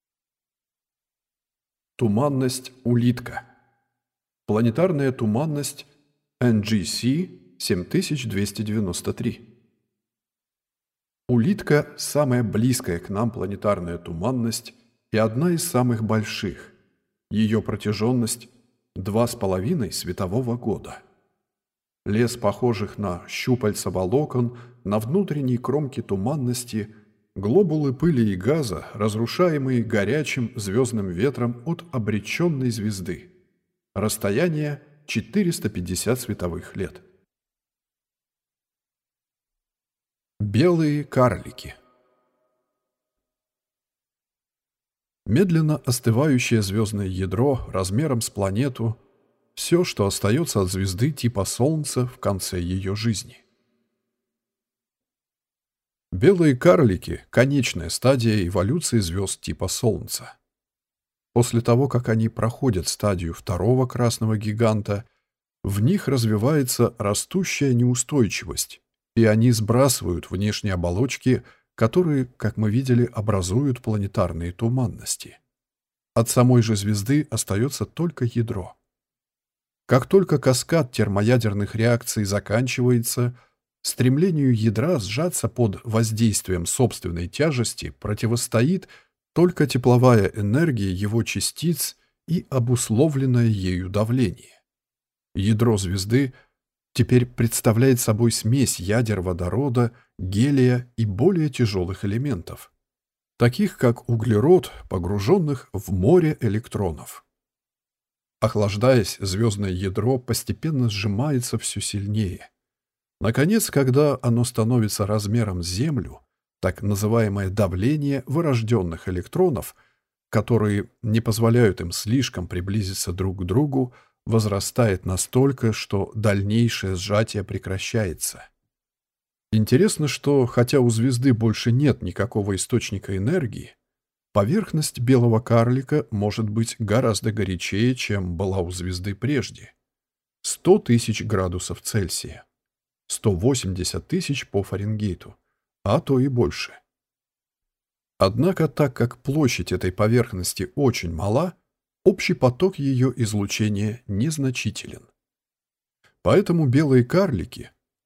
Speaker 1: Туманность улитка. Планетарная туманность NGC 7293. Улитка – самая близкая к нам планетарная туманность и одна из самых больших. Ее протяженность – 2,5 светового года. Лес похожих на щупальца волокон на внутренней кромке туманности, глобулы пыли и газа, разрушаемые горячим звездным ветром от обреченной звезды. Расстояние – 450 световых лет. Белые карлики. Медленно остывающее звездное ядро размером с планету — все, что остается от звезды типа Солнца в конце ее жизни. Белые карлики — конечная стадия эволюции звезд типа Солнца. После того, как они проходят стадию второго красного гиганта, в них развивается растущая неустойчивость, и они сбрасывают внешние оболочки, которые, как мы видели, образуют планетарные туманности. От самой же звезды остается только ядро. Как только каскад термоядерных реакций заканчивается, стремлению ядра сжаться под воздействием собственной тяжести противостоит только тепловая энергия его частиц и обусловленное ею давление. Ядро звезды теперь представляет собой смесь ядер водорода, гелия и более тяжелых элементов, таких как углерод, погруженных в море электронов. Охлаждаясь, звездное ядро постепенно сжимается все сильнее. Наконец, когда оно становится размером с Землю, так называемое давление вырожденных электронов, которые не позволяют им слишком приблизиться друг к другу, возрастает настолько, что дальнейшее сжатие прекращается. Интересно, что, хотя у звезды больше нет никакого источника энергии, поверхность белого карлика может быть гораздо горячее, чем была у звезды прежде. 100 тысяч градусов Цельсия, 180 тысяч по Фаренгейту, а то и больше. Однако, так как площадь этой поверхности очень мала, общий поток ее излучения незначителен. Поэтому белые карлики,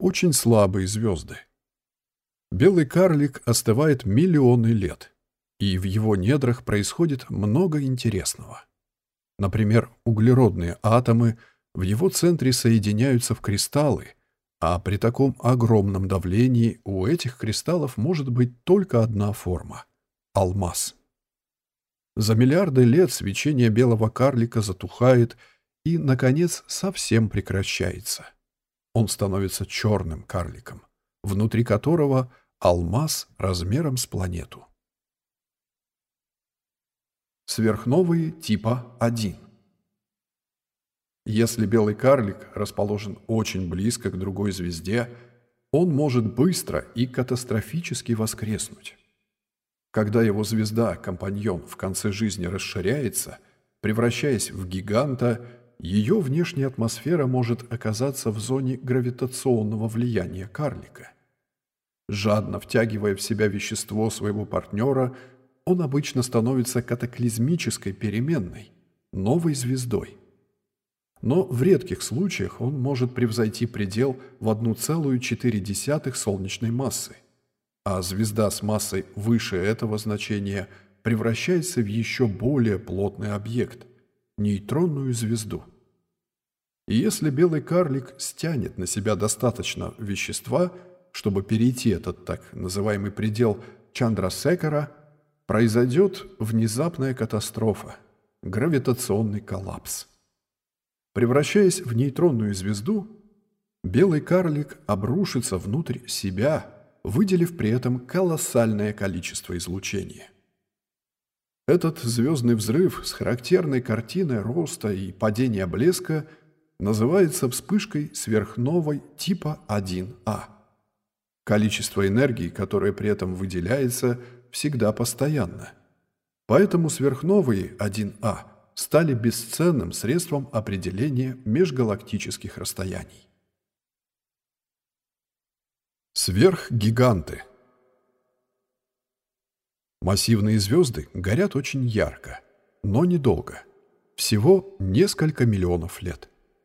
Speaker 1: очень слабые звезды. Белый карлик остывает миллионы лет, и в его недрах происходит много интересного. Например, углеродные атомы в его центре соединяются в кристаллы, а при таком огромном давлении у этих кристаллов может быть только одна форма — алмаз. За миллиарды лет свечение белого карлика затухает и, наконец, совсем прекращается. Он становится черным карликом, внутри которого алмаз размером с планету. Сверхновые типа 1. Если белый карлик расположен очень близко к другой звезде, он может быстро и катастрофически воскреснуть. Когда его звезда-компаньон в конце жизни расширяется, превращаясь в гиганта, ее внешняя атмосфера может оказаться в зоне гравитационного влияния карлика. Жадно втягивая в себя вещество своего партнера, он обычно становится катаклизмической переменной, новой звездой. Но в редких случаях он может превзойти предел в 1,4 солнечной массы, а звезда с массой выше этого значения превращается в еще более плотный объект – нейтронную звезду. И если белый карлик стянет на себя достаточно вещества, чтобы перейти этот так называемый предел Чандрасекара, произойдет внезапная катастрофа – гравитационный коллапс. Превращаясь в нейтронную звезду, белый карлик обрушится внутрь себя, выделив при этом колоссальное количество излучения. Этот звездный взрыв с характерной картиной роста и падения блеска называется вспышкой сверхновой типа 1А. Количество энергии, которое при этом выделяется, всегда постоянно. Поэтому сверхновые 1А стали бесценным средством определения межгалактических расстояний. Сверхгиганты. Массивные звезды горят очень ярко, но недолго. Всего несколько миллионов лет.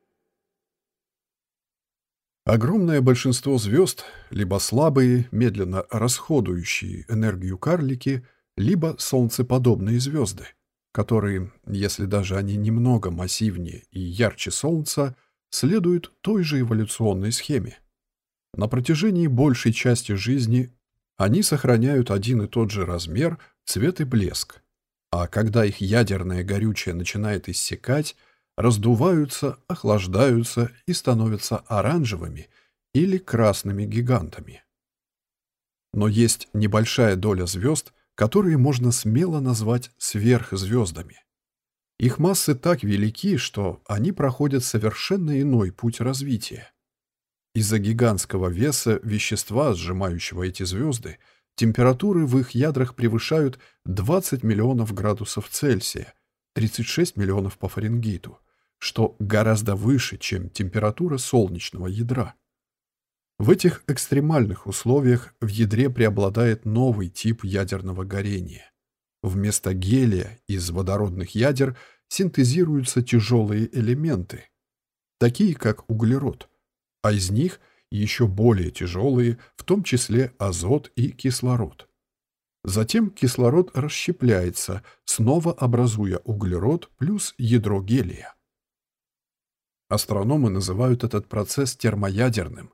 Speaker 1: Огромное большинство звезд – либо слабые, медленно расходующие энергию карлики, либо солнцеподобные звезды, которые, если даже они немного массивнее и ярче Солнца, следуют той же эволюционной схеме. На протяжении большей части жизни они сохраняют один и тот же размер, цвет и блеск, а когда их ядерное горючее начинает иссякать, раздуваются, охлаждаются и становятся оранжевыми или красными гигантами. Но есть небольшая доля звезд, которые можно смело назвать сверхзвездами. Их массы так велики, что они проходят совершенно иной путь развития. Из-за гигантского веса вещества, сжимающего эти звезды, температуры в их ядрах превышают 20 миллионов градусов Цельсия, 36 миллионов по Фаренгейту, что гораздо выше, чем температура солнечного ядра. В этих экстремальных условиях в ядре преобладает новый тип ядерного горения. Вместо гелия из водородных ядер синтезируются тяжелые элементы, такие как углерод, а из них еще более тяжелые, в том числе азот и кислород. Затем кислород расщепляется, снова образуя углерод плюс ядро гелия. Астрономы называют этот процесс термоядерным,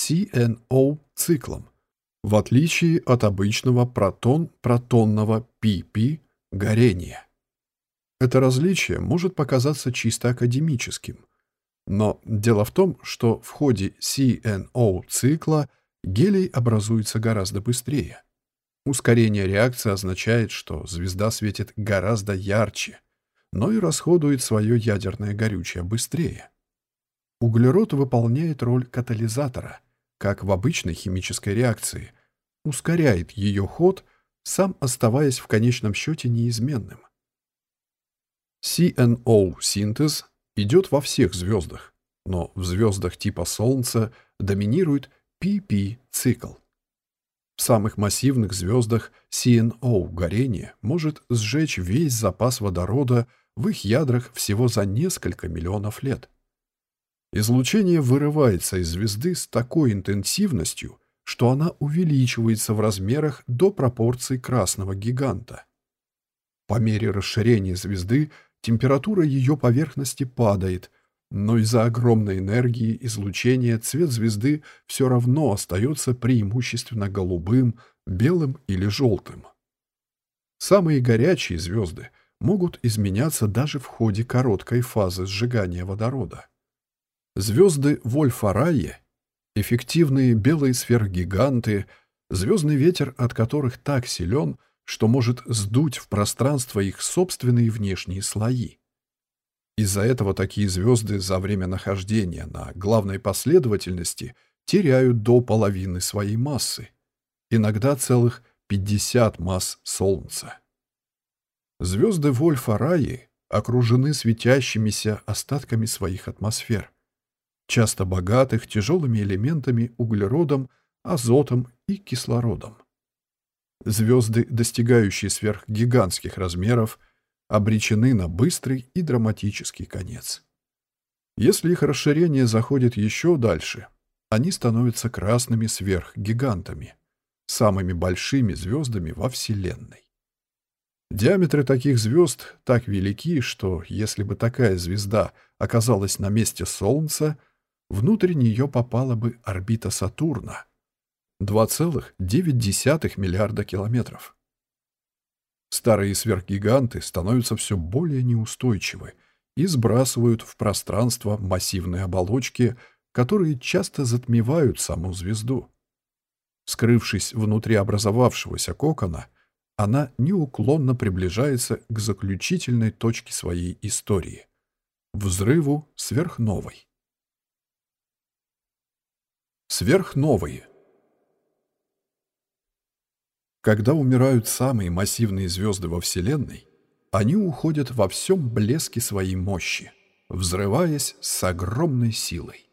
Speaker 1: CNO-циклом, в отличие от обычного протон-протонного PP горения. Это различие может показаться чисто академическим, но дело в том, что в ходе CNO-цикла гелий образуется гораздо быстрее. Ускорение реакции означает, что звезда светит гораздо ярче, но и расходует свое ядерное горючее быстрее. Углерод выполняет роль катализатора, как в обычной химической реакции, ускоряет ее ход, сам оставаясь в конечном счете неизменным. CNO-синтез идет во всех звездах, но в звездах типа Солнца доминирует PP-цикл. В самых массивных звездах CNO-горение может сжечь весь запас водорода в их ядрах всего за несколько миллионов лет. Излучение вырывается из звезды с такой интенсивностью, что она увеличивается в размерах до пропорций красного гиганта. По мере расширения звезды температура ее поверхности падает, но из-за огромной энергии излучения цвет звезды все равно остается преимущественно голубым, белым или желтым. Самые горячие звезды могут изменяться даже в ходе короткой фазы сжигания водорода. Звезды Вольфа-Райе, эффективные белые сверхгиганты, звездный ветер от которых так силен, что может сдуть в пространство их собственные внешние слои. Из-за этого такие звезды за время нахождения на главной последовательности теряют до половины своей массы, иногда целых 50 масс Солнца. Звезды Вольфа-Райи окружены светящимися остатками своих атмосфер, часто богатых тяжелыми элементами углеродом, азотом и кислородом. Звезды, достигающие сверхгигантских размеров, обречены на быстрый и драматический конец. Если их расширение заходит еще дальше, они становятся красными сверхгигантами, самыми большими звездами во Вселенной. Диаметры таких звезд так велики, что если бы такая звезда оказалась на месте Солнца, внутрь нее попала бы орбита Сатурна — 2,9 миллиарда километров. Старые сверхгиганты становятся все более неустойчивы и сбрасывают в пространство массивные оболочки, которые часто затмевают саму звезду. Скрывшись внутри образовавшегося кокона, она неуклонно приближается к заключительной точке своей истории — взрыву сверхновой. Сверхновые. Когда умирают самые массивные звезды во Вселенной, они уходят во всем блеске своей мощи, взрываясь с огромной силой.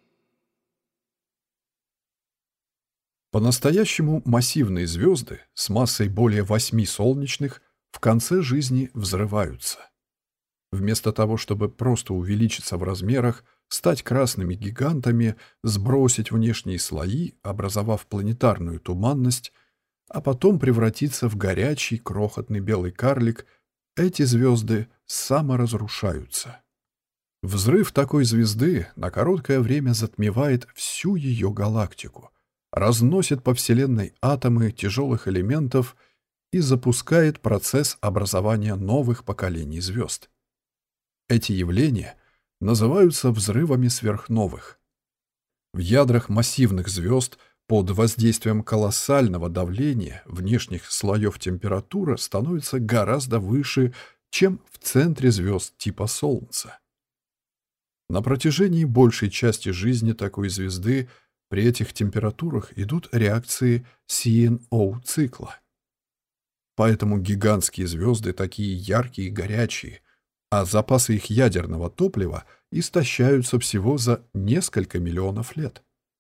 Speaker 1: По-настоящему массивные звезды с массой более 8 солнечных в конце жизни взрываются. Вместо того, чтобы просто увеличиться в размерах, стать красными гигантами, сбросить внешние слои, образовав планетарную туманность, а потом превратиться в горячий крохотный белый карлик, эти звезды саморазрушаются. Взрыв такой звезды на короткое время затмевает всю ее галактику, разносит по Вселенной атомы тяжелых элементов и запускает процесс образования новых поколений звезд. Эти явления называются взрывами сверхновых. В ядрах массивных звезд под воздействием колоссального давления внешних слоев температура становится гораздо выше, чем в центре звезд типа Солнца. На протяжении большей части жизни такой звезды при этих температурах идут реакции CNO-цикла. Поэтому гигантские звезды такие яркие и горячие, а запасы их ядерного топлива истощаются всего за несколько миллионов лет.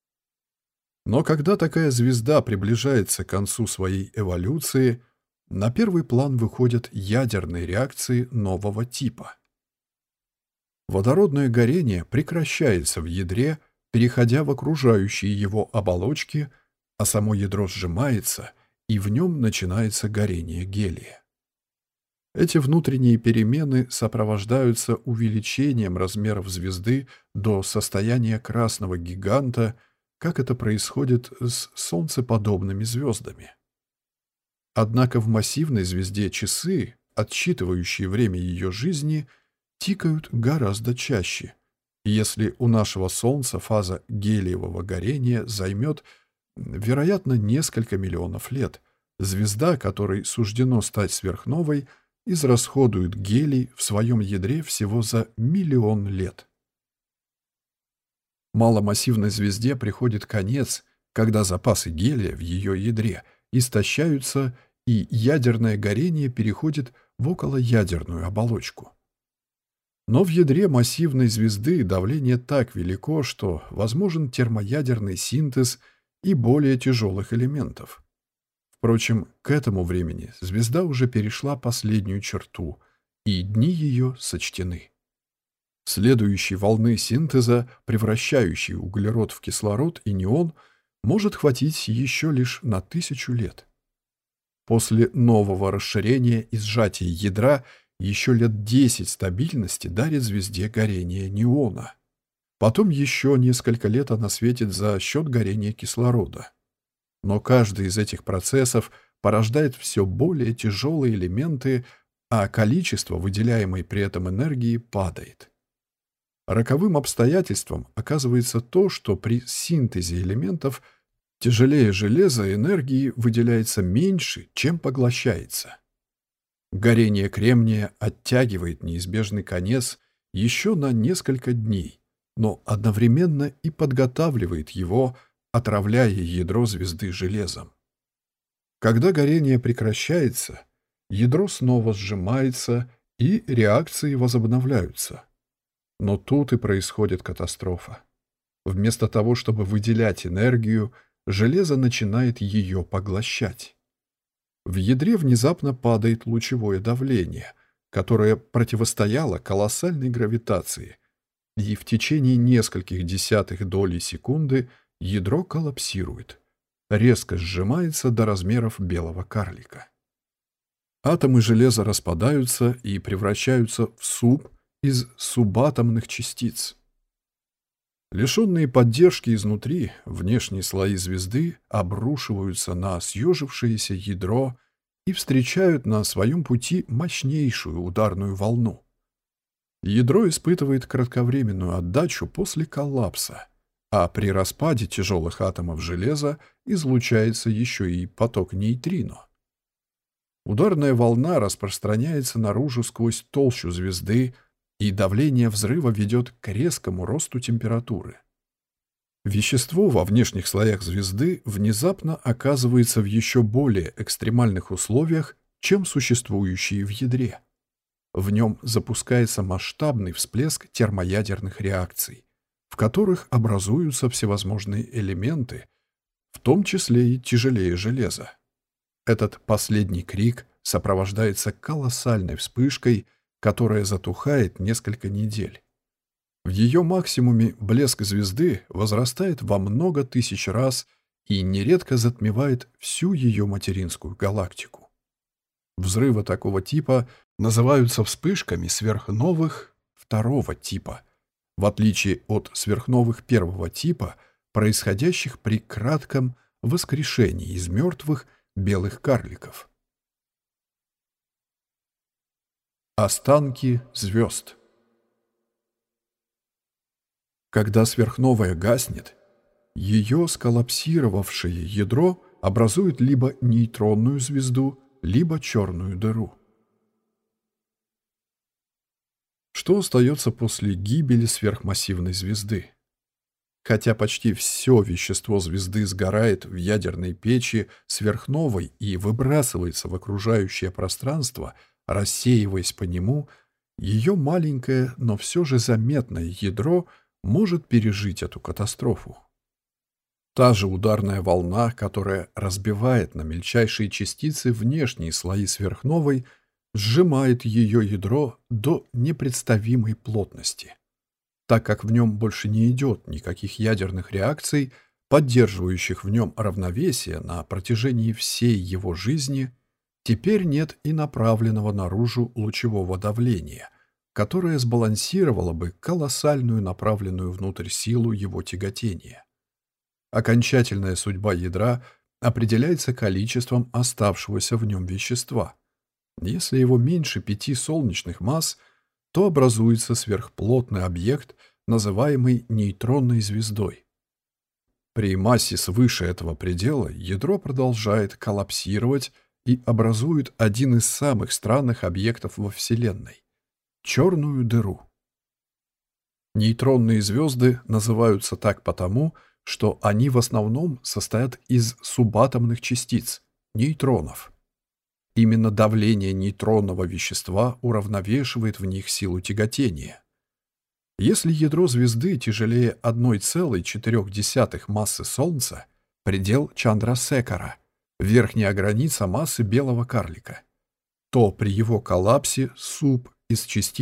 Speaker 1: Но когда такая звезда приближается к концу своей эволюции, на первый план выходят ядерные реакции нового типа. Водородное горение прекращается в ядре, переходя в окружающие его оболочки, а само ядро сжимается, и в нем начинается горение гелия. Эти внутренние перемены сопровождаются увеличением размеров звезды до состояния красного гиганта, как это происходит с солнцеподобными звездами. Однако в массивной звезде часы, отсчитывающие время ее жизни, тикают гораздо чаще. И если у нашего Солнца фаза гелиевого горения займет, вероятно, несколько миллионов лет, звезда, которой суждено стать сверхновой, израсходует гелий в своем ядре всего за 1 миллион лет. Маломассивной звезде приходит конец, когда запасы гелия в ее ядре истощаются и ядерное горение переходит в околоядерную оболочку. Но в ядре массивной звезды давление так велико, что возможен термоядерный синтез и более тяжелых элементов. Впрочем, к этому времени звезда уже перешла последнюю черту, и дни ее сочтены. Следующей волны синтеза, превращающей углерод в кислород и неон, может хватить еще лишь на 1000 лет. После нового расширения и сжатия ядра еще лет 10 стабильности дарит звезде горение неона. Потом еще несколько лет она светит за счет горения кислорода. Но каждый из этих процессов порождает все более тяжелые элементы, а количество выделяемой при этом энергии падает. Роковым обстоятельством оказывается то, что при синтезе элементов тяжелее железа энергии выделяется меньше, чем поглощается. Горение кремния оттягивает неизбежный конец еще на несколько дней, но одновременно и подготавливает его, отравляя ядро звезды железом. Когда горение прекращается, ядро снова сжимается, и реакции возобновляются. Но тут и происходит катастрофа. Вместо того, чтобы выделять энергию, железо начинает ее поглощать. В ядре внезапно падает лучевое давление, которое противостояло колоссальной гравитации, и в течение нескольких десятых долей секунды ядро коллапсирует, резко сжимается до размеров белого карлика. Атомы железа распадаются и превращаются в суп из субатомных частиц. Лишенные поддержки изнутри, внешние слои звезды обрушиваются на съежившееся ядро и встречают на своем пути мощнейшую ударную волну. Ядро испытывает кратковременную отдачу после коллапса, а при распаде тяжелых атомов железа излучается еще и поток нейтрино. Ударная волна распространяется наружу сквозь толщу звезды, и давление взрыва ведет к резкому росту температуры. Вещество во внешних слоях звезды внезапно оказывается в еще более экстремальных условиях, чем существующие в ядре. В нем запускается масштабный всплеск термоядерных реакций, в которых образуются всевозможные элементы, в том числе и тяжелее железа. Этот последний крик сопровождается колоссальной вспышкой, которая затухает несколько недель. В ее максимуме блеск звезды возрастает во много тысяч раз и нередко затмевает всю ее материнскую галактику. Взрывы такого типа называются вспышками сверхновых второго типа, в отличие от сверхновых первого типа, происходящих при кратком воскрешении из мертвых белых карликов. Останки звезд. Когда сверхновая гаснет, ее сколлапсировавшее ядро образует либо нейтронную звезду, либо черную дыру. Что остается после гибели сверхмассивной звезды? Хотя почти все вещество звезды сгорает в ядерной печи сверхновой и выбрасывается в окружающее пространство, рассеиваясь по нему, ее маленькое, но все же заметное ядро может пережить эту катастрофу. Та же ударная волна, которая разбивает на мельчайшие частицы внешние слои сверхновой, сжимает ее ядро до непредставимой плотности. Так как в нем больше не идет никаких ядерных реакций, поддерживающих в нем равновесие на протяжении всей его жизни, теперь нет и направленного наружу лучевого давления, которое сбалансировало бы колоссальную направленную внутрь силу его тяготения. Окончательная судьба ядра определяется количеством оставшегося в нем вещества. Если его меньше 5 солнечных масс, то образуется сверхплотный объект, называемый нейтронной звездой. При массе свыше этого предела ядро продолжает коллапсировать и образует один из самых странных объектов во Вселенной — черную дыру. Нейтронные звезды называются так потому, что они в основном состоят из субатомных частиц — нейтронов. Именно давление нейтронного вещества уравновешивает в них силу тяготения. Если ядро звезды тяжелее 1,4 массы Солнца, предел Чандрасекара, верхняя граница массы белого карлика, то при его коллапсе суп из частиц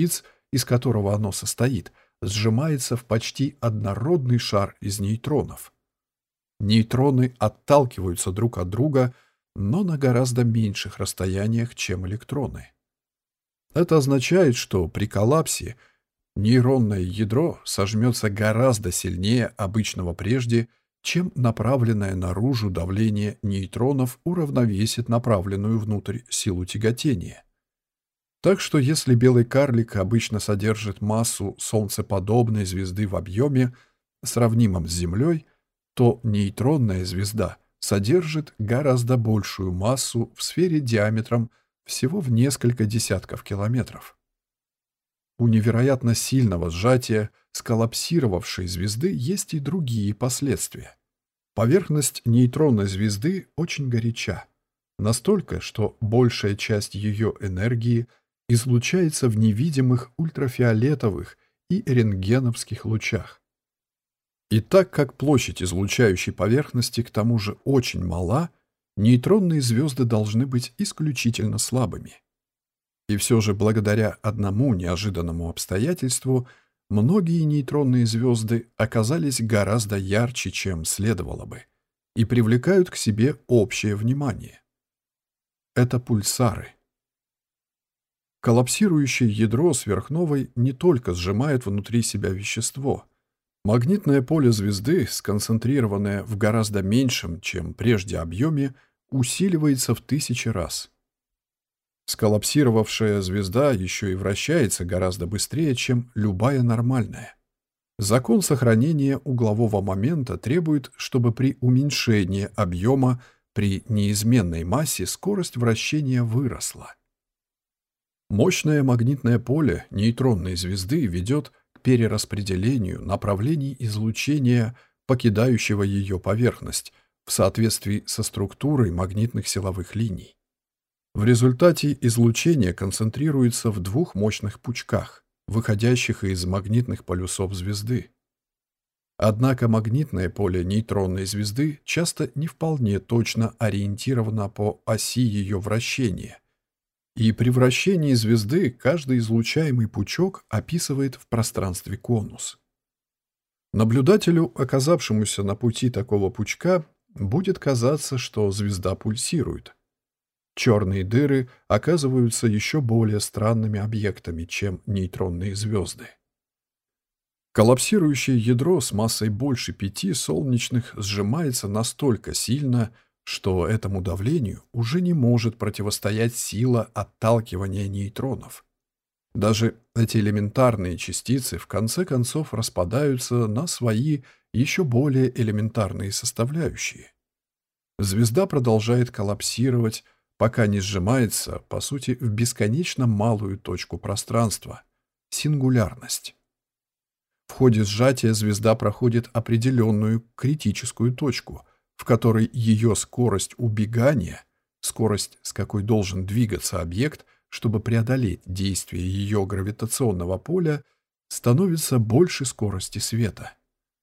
Speaker 1: из которого оно состоит, сжимается в почти однородный шар из нейтронов. Нейтроны отталкиваются друг от друга, но на гораздо меньших расстояниях, чем электроны. Это означает, что при коллапсе нейронное ядро сожмется гораздо сильнее обычного прежде, чем направленное наружу давление нейтронов уравновесит направленную внутрь силу тяготения. Так что если белый карлик обычно содержит массу солнцеподобной звезды в объеме, сравнимом с Землей, то нейтронная звезда содержит гораздо большую массу в сфере диаметром всего в несколько десятков километров. У невероятно сильного сжатия сколлапсировавшей звезды есть и другие последствия. Поверхность нейтронной звезды очень горяча, настолько, что большая часть ее энергии излучается в невидимых ультрафиолетовых и рентгеновских лучах. И так как площадь излучающей поверхности к тому же очень мала, нейтронные звезды должны быть исключительно слабыми. И все же благодаря одному неожиданному обстоятельству многие нейтронные звезды оказались гораздо ярче, чем следовало бы, и привлекают к себе общее внимание. Это пульсары. Коллапсирующее ядро сверхновой не только сжимает внутри себя вещество. Магнитное поле звезды, сконцентрированное в гораздо меньшем, чем прежде объеме, усиливается в 1000 раз. Сколлапсировавшая звезда еще и вращается гораздо быстрее, чем любая нормальная. Закон сохранения углового момента требует, чтобы при уменьшении объема при неизменной массе скорость вращения выросла. Мощное магнитное поле нейтронной звезды ведет к перераспределению направлений излучения, покидающего ее поверхность, в соответствии со структурой магнитных силовых линий. В результате излучение концентрируется в двух мощных пучках, выходящих из магнитных полюсов звезды. Однако магнитное поле нейтронной звезды часто не вполне точно ориентировано по оси ее вращения, и при вращении звезды каждый излучаемый пучок описывает в пространстве конус. Наблюдателю, оказавшемуся на пути такого пучка, будет казаться, что звезда пульсирует. Черные дыры оказываются еще более странными объектами, чем нейтронные звезды. Коллапсирующее ядро с массой больше 5 солнечных сжимается настолько сильно, что этому давлению уже не может противостоять сила отталкивания нейтронов. Даже эти элементарные частицы в конце концов распадаются на свои еще более элементарные составляющие. Звезда продолжает коллапсировать, пока не сжимается, по сути, в бесконечно малую точку пространства — сингулярность. В ходе сжатия звезда проходит определенную критическую точку, в которой ее скорость убегания, скорость, с какой должен двигаться объект, чтобы преодолеть действие ее гравитационного поля, становится больше скорости света.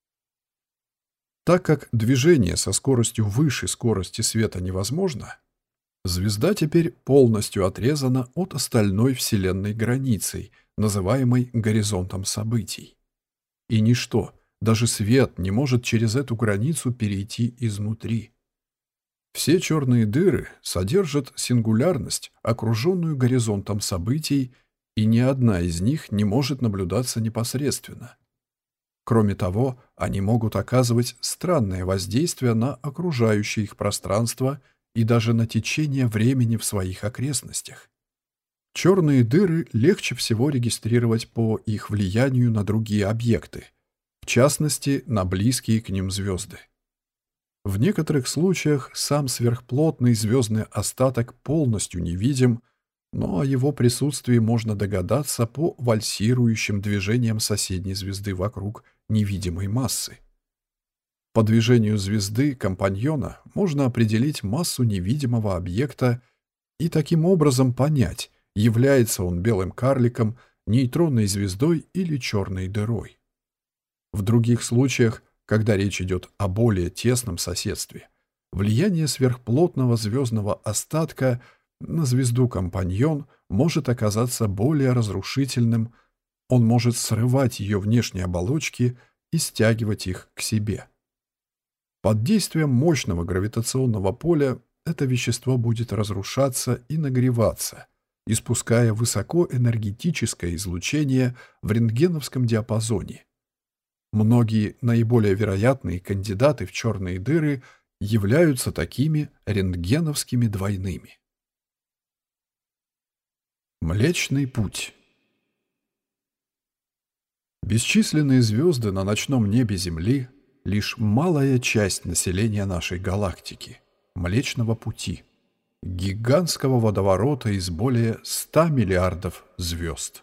Speaker 1: Так как движение со скоростью выше скорости света невозможно, звезда теперь полностью отрезана от остальной Вселенной границей, называемой горизонтом событий. И ничто, даже свет, не может через эту границу перейти изнутри. Все черные дыры содержат сингулярность, окруженную горизонтом событий, и ни одна из них не может наблюдаться непосредственно. Кроме того, они могут оказывать странное воздействие на окружающее их пространство и даже на течение времени в своих окрестностях. Черные дыры легче всего регистрировать по их влиянию на другие объекты, в частности, на близкие к ним звезды. В некоторых случаях сам сверхплотный звездный остаток полностью невидим, но о его присутствии можно догадаться по вальсирующим движениям соседней звезды вокруг невидимой массы. По движению звезды-компаньона можно определить массу невидимого объекта и таким образом понять, является он белым карликом, нейтронной звездой или черной дырой. В других случаях, когда речь идет о более тесном соседстве, влияние сверхплотного звездного остатка на звезду-компаньон может оказаться более разрушительным, Он может срывать ее внешние оболочки и стягивать их к себе. Под действием мощного гравитационного поля это вещество будет разрушаться и нагреваться, испуская высокоэнергетическое излучение в рентгеновском диапазоне. Многие наиболее вероятные кандидаты в черные дыры являются такими рентгеновскими двойными. Млечный путь. Бесчисленные звезды на ночном небе Земли — лишь малая часть населения нашей галактики, Млечного Пути, гигантского водоворота из более 100 миллиардов звезд.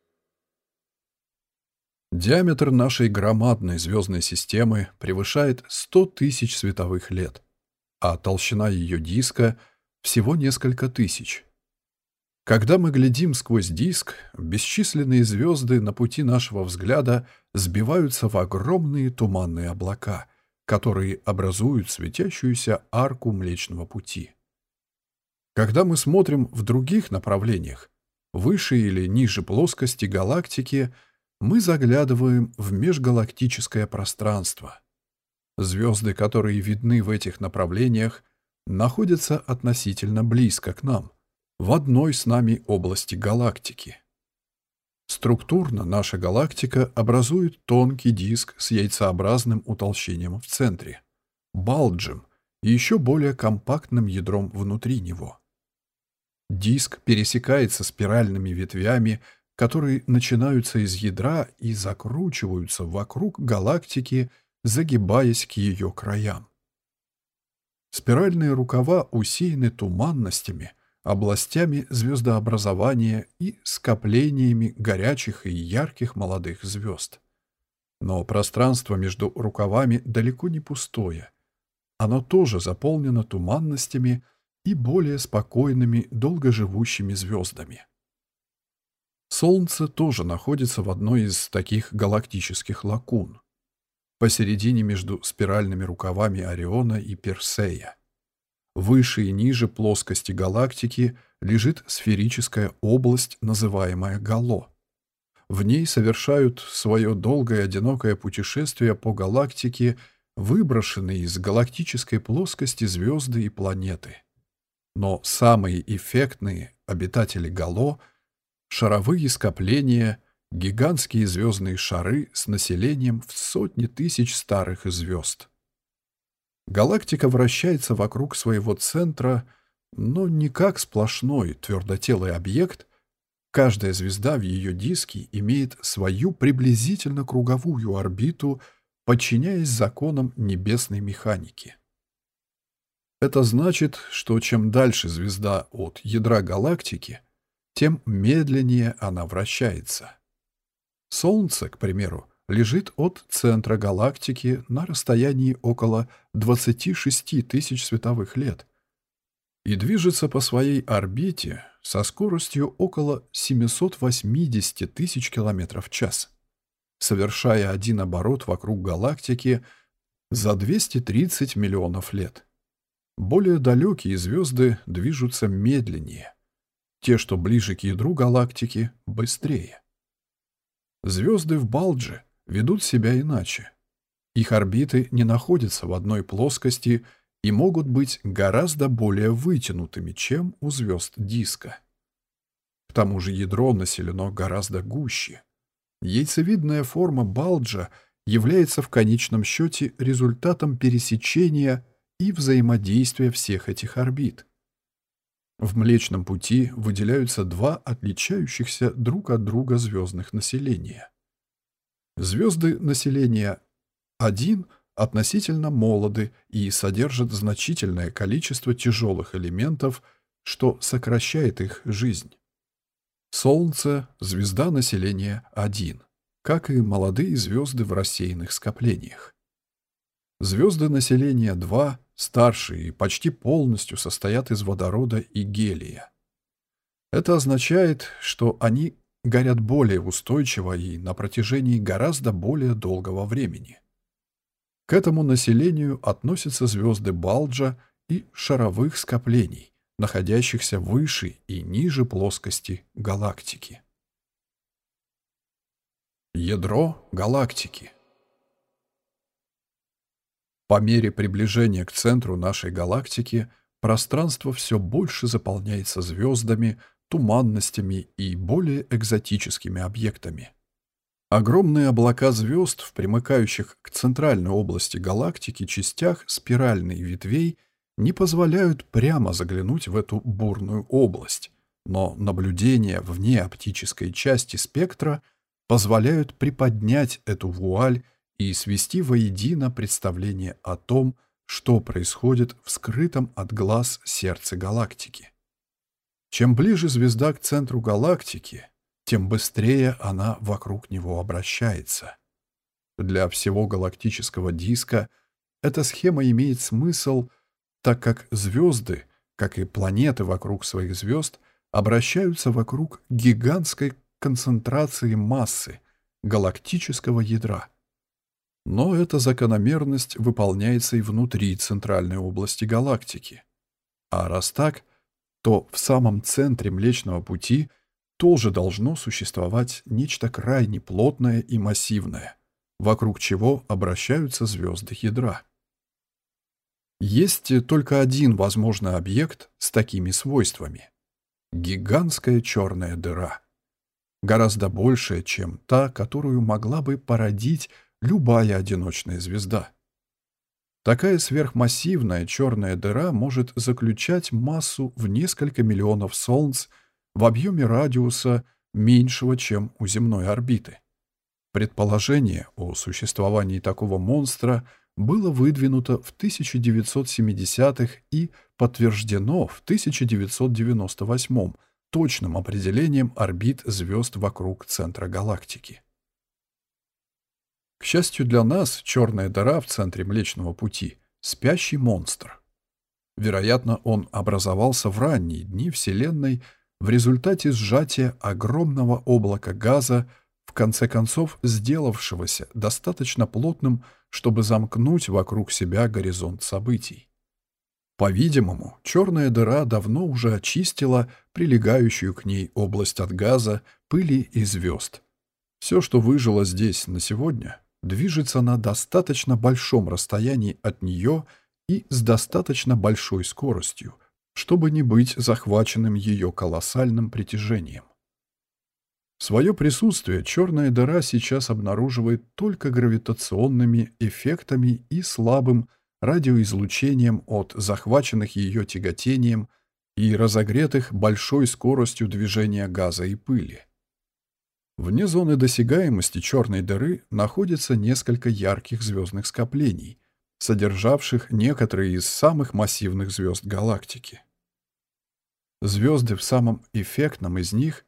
Speaker 1: Диаметр нашей громадной звездной системы превышает 100 тысяч световых лет, а толщина ее диска — всего несколько тысяч. Когда мы глядим сквозь диск, бесчисленные звезды на пути нашего взгляда сбиваются в огромные туманные облака, которые образуют светящуюся арку Млечного Пути. Когда мы смотрим в других направлениях, выше или ниже плоскости галактики, мы заглядываем в межгалактическое пространство. Звезды, которые видны в этих направлениях, находятся относительно близко к нам, в одной с нами области галактики. Структурно наша галактика образует тонкий диск с яйцеобразным утолщением в центре, балджем и еще более компактным ядром внутри него. Диск пересекается спиральными ветвями, которые начинаются из ядра и закручиваются вокруг галактики, загибаясь к ее краям. Спиральные рукава усеяны туманностями, областями звездообразования и скоплениями горячих и ярких молодых звезд. Но пространство между рукавами далеко не пустое. Оно тоже заполнено туманностями и более спокойными, долгоживущими звездами. Солнце тоже находится в одной из таких галактических лакун, посередине между спиральными рукавами Ориона и Персея. Выше и ниже плоскости галактики лежит сферическая область, называемая Гало. В ней совершают свое долгое одинокое путешествие по галактике выброшенные из галактической плоскости звезды и планеты. Но самые эффектные обитатели Гало — шаровые скопления, гигантские звездные шары с населением в сотни тысяч старых звезд. Галактика вращается вокруг своего центра, но не как сплошной твердотелый объект. Каждая звезда в ее диске имеет свою приблизительно круговую орбиту, подчиняясь законам небесной механики. Это значит, что чем дальше звезда от ядра галактики, тем медленнее она вращается. Солнце, к примеру, лежит от центра галактики на расстоянии около 26 тысяч световых лет и движется по своей орбите со скоростью около 780 тысяч километров в час, совершая один оборот вокруг галактики за 230 миллионов лет. Более далекие звезды движутся медленнее, те, что ближе к ядру галактики, быстрее. Звезды в Балдже ведут себя иначе. Их орбиты не находятся в одной плоскости и могут быть гораздо более вытянутыми, чем у звезд диска. К тому же ядро населено гораздо гуще. Яйцевидная форма Балджа является в конечном счете результатом пересечения и взаимодействия всех этих орбит. В Млечном Пути выделяются два отличающихся друг от друга звездных населения. Звезды населения 1 относительно молоды и содержат значительное количество тяжелых элементов, что сокращает их жизнь. Солнце — звезда населения 1, как и молодые звезды в рассеянных скоплениях. Звезды населения 2 старшие и почти полностью состоят из водорода и гелия. Это означает, что они горят более устойчиво и на протяжении гораздо более долгого времени. К этому населению относятся звезды Балджа и шаровых скоплений, находящихся выше и ниже плоскости галактики. Ядро галактики. По мере приближения к центру нашей галактики пространство все больше заполняется звездами, туманностями и более экзотическими объектами. Огромные облака звезд в примыкающих к центральной области галактики частях спиральных ветвей не позволяют прямо заглянуть в эту бурную область, но наблюдения вне оптической части спектра позволяют приподнять эту вуаль и свести воедино представление о том, что происходит в скрытом от глаз сердце галактики. Чем ближе звезда к центру галактики, тем быстрее она вокруг него обращается. Для всего галактического диска эта схема имеет смысл, так как звезды, как и планеты вокруг своих звезд, обращаются вокруг гигантской концентрации массы, галактического ядра. Но эта закономерность выполняется и внутри центральной области галактики. А раз так, то в самом центре Млечного Пути тоже должно существовать нечто крайне плотное и массивное, вокруг чего обращаются звезды ядра. Есть только один возможный объект с такими свойствами — гигантская черная дыра. Гораздо большая, чем та, которую могла бы породить любая одиночная звезда. Такая сверхмассивная черная дыра может заключать массу в несколько миллионов Солнц в объеме радиуса меньшего, чем у земной орбиты. Предположение о существовании такого монстра было выдвинуто в 1970-х и подтверждено в 1998 точным определением орбит звезд вокруг центра галактики. К счастью для нас, черная дыра в центре Млечного Пути — спящий монстр. Вероятно, он образовался в ранние дни Вселенной в результате сжатия огромного облака газа, в конце концов сделавшегося достаточно плотным, чтобы замкнуть вокруг себя горизонт событий. По-видимому, черная дыра давно уже очистила прилегающую к ней область от газа, пыли и звезд. Все, что выжило здесь на сегодня, движется на достаточно большом расстоянии от нее и с достаточно большой скоростью, чтобы не быть захваченным ее колоссальным притяжением. Свое присутствие черная дыра сейчас обнаруживает только гравитационными эффектами и слабым радиоизлучением от захваченных ее тяготением и разогретых большой скоростью движения газа и пыли. Вне зоны досягаемости черной дыры находится несколько ярких звездных скоплений, содержавших некоторые из самых массивных звезд галактики. Звезды в самом эффектном из них,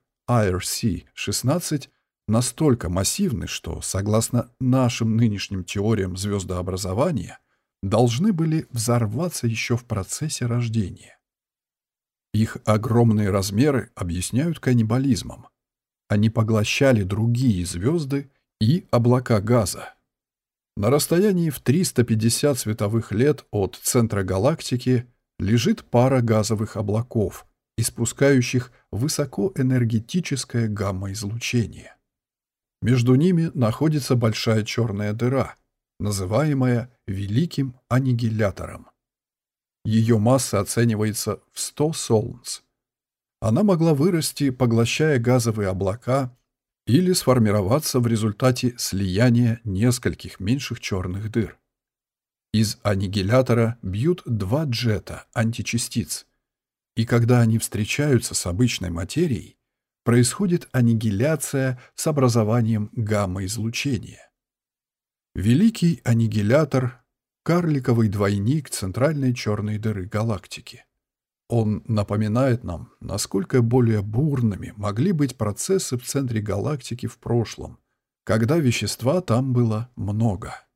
Speaker 1: IRC-16, настолько массивны, что, согласно нашим нынешним теориям звездообразования, должны были взорваться еще в процессе рождения. Их огромные размеры объясняют каннибализмом. Они поглощали другие звезды и облака газа. На расстоянии в 350 световых лет от центра галактики лежит пара газовых облаков, испускающих высокоэнергетическое гамма-излучение. Между ними находится большая черная дыра, называемая Великим аннигилятором. Ее масса оценивается в 100 Солнц. Она могла вырасти, поглощая газовые облака, или сформироваться в результате слияния нескольких меньших черных дыр. Из аннигилятора бьют два джета античастиц, и когда они встречаются с обычной материей, происходит аннигиляция с образованием гамма-излучения. Великий аннигилятор — карликовый двойник центральной черной дыры галактики. Он напоминает нам, насколько более бурными могли быть процессы в центре галактики в прошлом, когда вещества там было много.